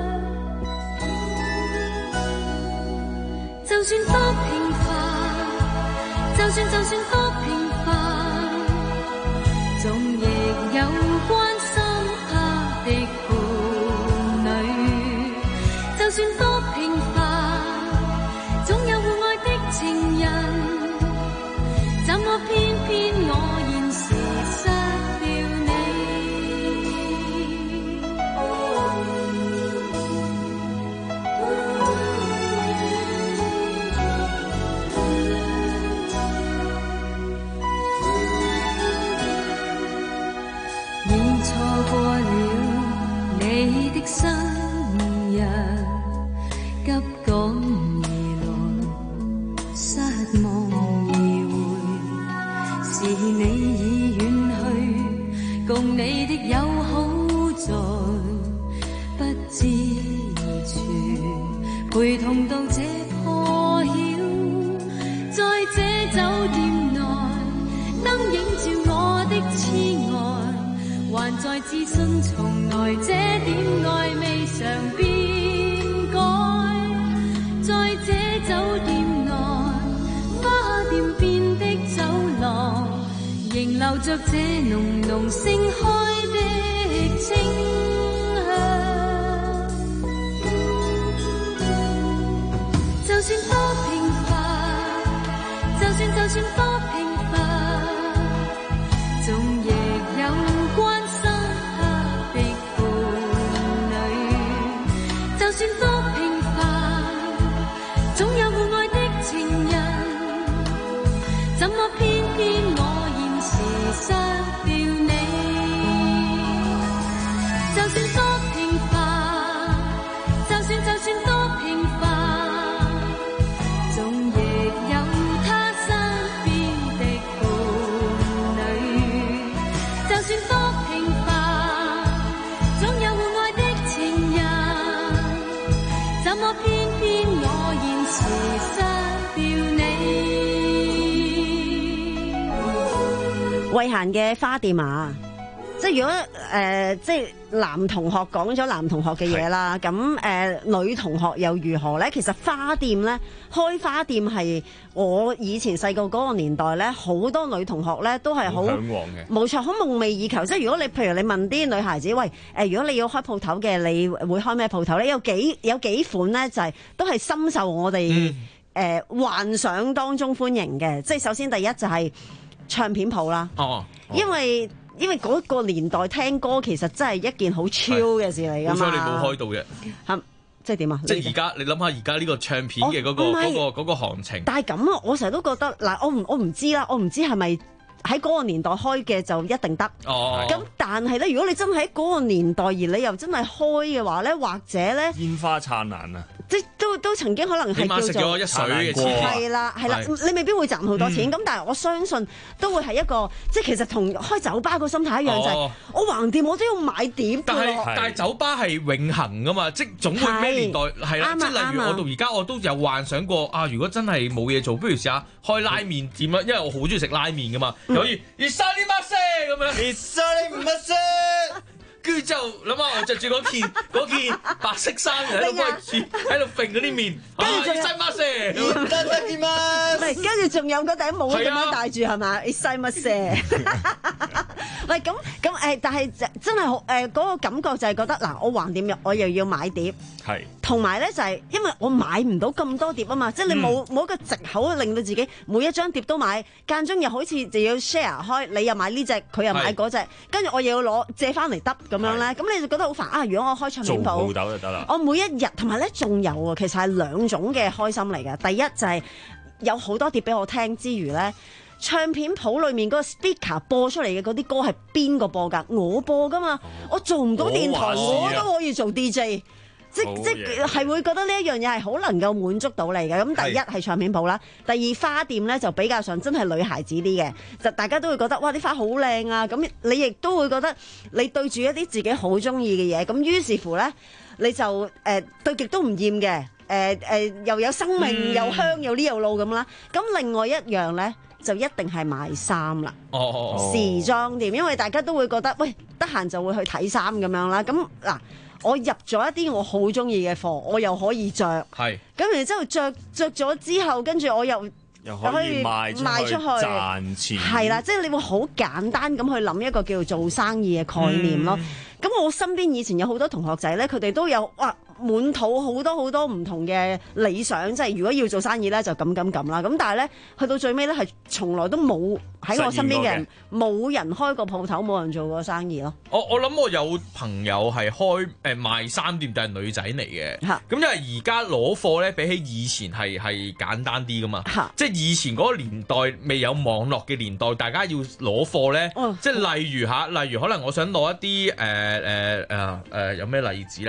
就算多平凡，就算就算多平凡，總亦有關心他的伴侶。就算多平凡，總有互愛的情人，怎麼偏偏我現時失了你？已錯過了你的生日，急趕而來，失望而回，是你已遠去，共你的友好在不知處，陪同到這酒店內，燈映照我的痴愛，還在自信從來這點愛未嘗變改。在這酒店內，花店邊的走廊，仍留着這濃濃盛開的清香。就算多平凡，就算就算多平凡，總亦有關深刻的伴侶。就算多平凡，總有互愛的情人，怎麼偏偏我現時失掉你？就算多平凡，就算就算多平凡，總亦有他身邊的伴侶。就算多平凡，總有互愛的情人，怎麼偏偏我現時失掉你？ 慧嫻嘅花店啊，即係如果誒、呃，即係男同學講咗男同學嘅嘢啦，咁誒、呃、女同學又如何咧？其實花店咧，開花店係我以前細個嗰個年代咧，好多女同學咧都係好嚮往嘅， 冇錯，好夢寐以求。即係如果你譬如你問啲女孩子，喂誒、呃，如果你要開鋪頭嘅，你會開咩鋪頭咧？有幾有幾款咧，就係、是、都係深受我哋誒、呃、幻想當中歡迎嘅。即係首先第一就係唱片鋪啦， 哦， 因為。因為嗰個年代聽歌其實真係一件好超嘅事嚟㗎嘛。 好彩你冇開到嘅。 嚇，即係點啊？ 即係而家你諗下而家呢個唱片嘅嗰個嗰個嗰個行情。 但係咁啊，我成日都覺得嗱，我唔我唔知啦，我唔知係咪喺嗰個年代開嘅就一定得。 哦。 咁但係咧，如果你真係喺嗰個年代而你又真係開嘅話咧，或者咧， 煙花燦爛啊！ 即都都曾經可能係叫做食咗一水嘅錢， 係啦係啦，你未必會賺好多錢，咁、嗯、但係我相信都會係一個，即係其實同開酒吧個心態一樣，哦、就係我橫掂我都要買碟。 但係但係酒吧係永恆噶嘛，即係總會咩年代係啦，即係例如我到而家我都有幻想過啊，如果真係冇嘢做，不如試下開拉麵店啦，因為我好中意食拉麵噶嘛，嗯、可以熱沙呢把聲咁樣，熱沙呢把聲。跟住之後諗下，我着住嗰件嗰件白色衫，喺度幫住喺度揈嗰啲面，跟住仲有乜聲？得得點啊？ 跟住仲有嗰頂帽咁樣戴住係嘛？細乜聲？喂，咁咁誒，但係真係好誒，嗰個感覺就係覺得嗱，我橫掂入，我又要買碟，係同埋咧就係因為我買唔到咁多碟啊嘛，即係你冇冇一個藉口令到自己每一張碟都買，間中又好似就要 share 開，你又買呢隻，佢又買嗰隻，跟住我又要攞借翻嚟得。咁樣咧，咁你就覺得好煩啊！如果我開唱片鋪， 做鋪頭就得啦。 我每一日同埋咧，仲有啊，其實係兩種嘅開心嚟嘅。第一就係有好多碟俾我聽之餘咧，唱片鋪裏面嗰個 speaker 播出嚟嘅嗰啲歌係邊個播㗎？我播㗎嘛，哦、我做唔到電台，我，我都可以做 D J。即即係會覺得呢一樣嘢係好能夠滿足到你嘅。咁第一係唱片鋪啦，第二花店咧就比較上真係女孩子啲嘅，就大家都會覺得哇啲花好靚啊！咁你亦都會覺得你對住一啲自己好中意嘅嘢，咁於是乎咧你就誒、呃、對極都唔厭嘅，誒、呃、誒、呃、又有生命、嗯、又香又呢又路咁啦。咁另外一樣咧就一定係賣衫啦， 哦、 時裝店，因為大家都會覺得喂得閒就會去睇衫咁樣啦。咁嗱。我入咗一啲我好中意嘅貨，我又可以着，係咁然之後着着咗之後，跟住我又又可以賣出去，賣出去賺錢， 係啦，即係你會好簡單咁去諗一個叫做做生意嘅概念咯。咁、嗯、我身邊以前有好多同學仔咧，佢哋都有哇滿肚好多好多唔同嘅理想，即係如果要做生意咧就咁咁咁啦。咁但係咧去到最尾咧係從來都冇喺我身邊嘅人冇人開過鋪頭，冇人做過生意咯。 我我諗我有朋友係開誒、呃、賣衫店，但係女仔嚟嘅。咁因為而家攞貨咧比起以前係係簡單啲噶嘛。即係以前嗰個年代未有網絡嘅年代，大家要攞貨咧，哦、即係例如嚇，例如可能我想攞一啲誒誒誒誒有咩例子咧？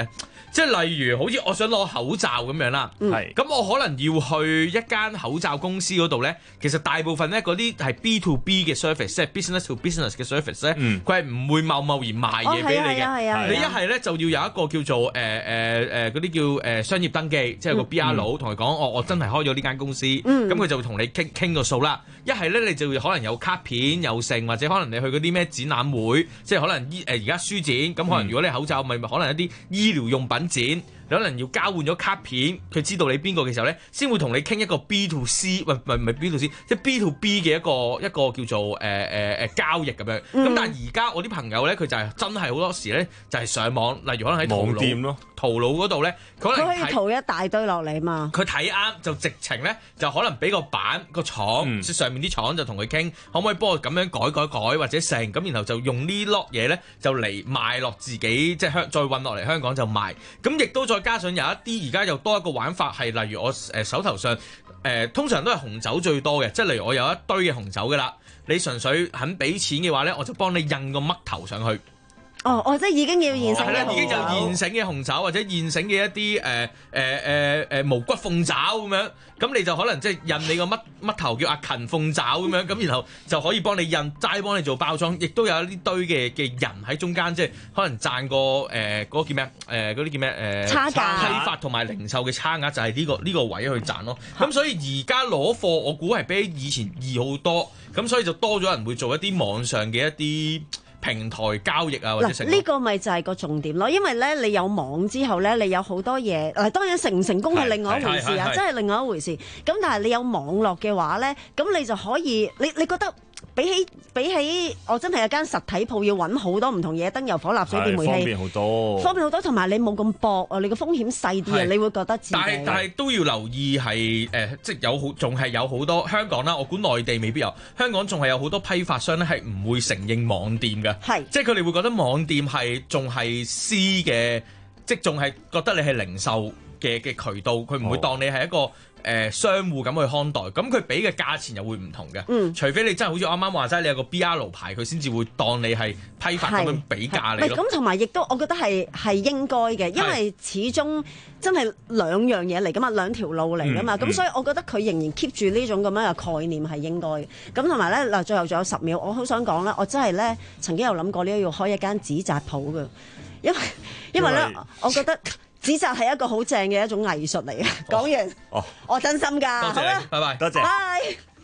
即係例如好似我想攞口罩咁樣啦， 係咁、嗯、我可能要去一間口罩公司嗰度咧，其實大部分咧嗰啲係 B to B 嘅 service， 即係 business to business 嘅 service 咧，佢係唔會貿貿然賣嘢俾你嘅。你一係咧就要有一個叫做誒誒誒嗰啲叫誒商業登記，即係個 B R 佬同佢講，我我真係開咗呢間公司，咁佢、嗯、就會同你傾傾個數啦。一係咧你就可能有卡片有剩，或者可能你去嗰啲咩展覽會，即係可能醫誒而家書展，咁可能如果你口罩咪可能一啲醫療用品展，你可能要交換咗卡片，佢知道你邊個嘅時候咧，先會同你傾一個 B to C， 喂唔係唔係 B to C， 即係 B to B 嘅一個一個叫做誒誒誒交易咁樣。咁、嗯、但係而家我啲朋友咧，佢就係真係好多時咧，就係上網，例如可能喺淘網店咯， 淘寶嗰度咧，佢可能佢可以淘一大堆落嚟嘛。 佢睇啱就直情咧，就可能俾個版個廠，即、嗯、上面啲廠就同佢傾，可唔可以幫我咁樣改改改或者成咁，然後就用呢粒嘢咧就嚟賣落自己，即係香再運落嚟香港就賣。咁亦都再加上有一啲而家又多一個玩法係，例如我誒手頭上誒、呃、通常都係紅酒最多嘅，即係例如我有一堆嘅紅酒㗎啦，你純粹肯俾錢嘅話咧，我就幫你印個嘜頭上去。 哦，我即係已經要現成嘅紅酒， 已經有現成嘅紅酒或者現成嘅一啲誒誒誒誒毛骨鳳爪咁樣，咁你就可能即係印你個乜乜頭叫阿勤鳳爪咁樣，咁然後就可以幫你印齋幫你做包裝，亦都有一啲堆嘅嘅人喺中間，即係可能賺個誒嗰個叫咩誒嗰啲叫咩誒、呃、 差價批發同埋零售嘅差額就係呢、這個呢、這個位去賺咯。咁所以而家攞貨我估係比以前易好多，咁所以就多咗人會做一啲網上嘅一啲平台交易啊，或者成呢個咪就係個重點咯，因為咧你有網之後咧，你有好多嘢嗱，當然成唔成功係另外一回事啊，真係另外一回事。咁但係你有網絡嘅話咧，咁你就可以，你你覺得比起比起我真係有間實體鋪要揾好多唔同嘢，燈油火蠟水電煤氣， 方便好多， 方便好多，同埋你冇咁薄啊，你個風險細啲啊，你會覺得自己。 但係但係都要留意係誒、呃，即係有好仲係有好多香港啦，我估內地未必有，香港仲係有好多批發商咧係唔會承認網店嘅， 係即係佢哋會覺得網店係仲係私嘅，即係仲係覺得你係零售嘅嘅渠道，佢唔會當你係一個。哦誒、呃、商戶咁去看待，咁佢俾嘅價錢又會唔同嘅、嗯，除非你真係好似我啱啱話齋，你有個 B R 牌，佢先至會當你係批發咁樣比價你咯。 咁同埋亦都，我覺得係係應該嘅，因為始終真係兩樣嘢嚟噶嘛，兩條路嚟噶嘛，咁、嗯、所以我覺得佢仍然 keep 住呢種咁樣嘅概念係應該嘅。咁同埋咧嗱，最後仲有十秒，我好想講咧，我真係咧曾經有諗過呢要開一間紙紮鋪嘅，因為因為咧，我覺得。紙紮係一個好正嘅一種藝術嚟嘅。講完， 哦， 我真心㗎。 多謝你，拜拜， 多謝。 拜。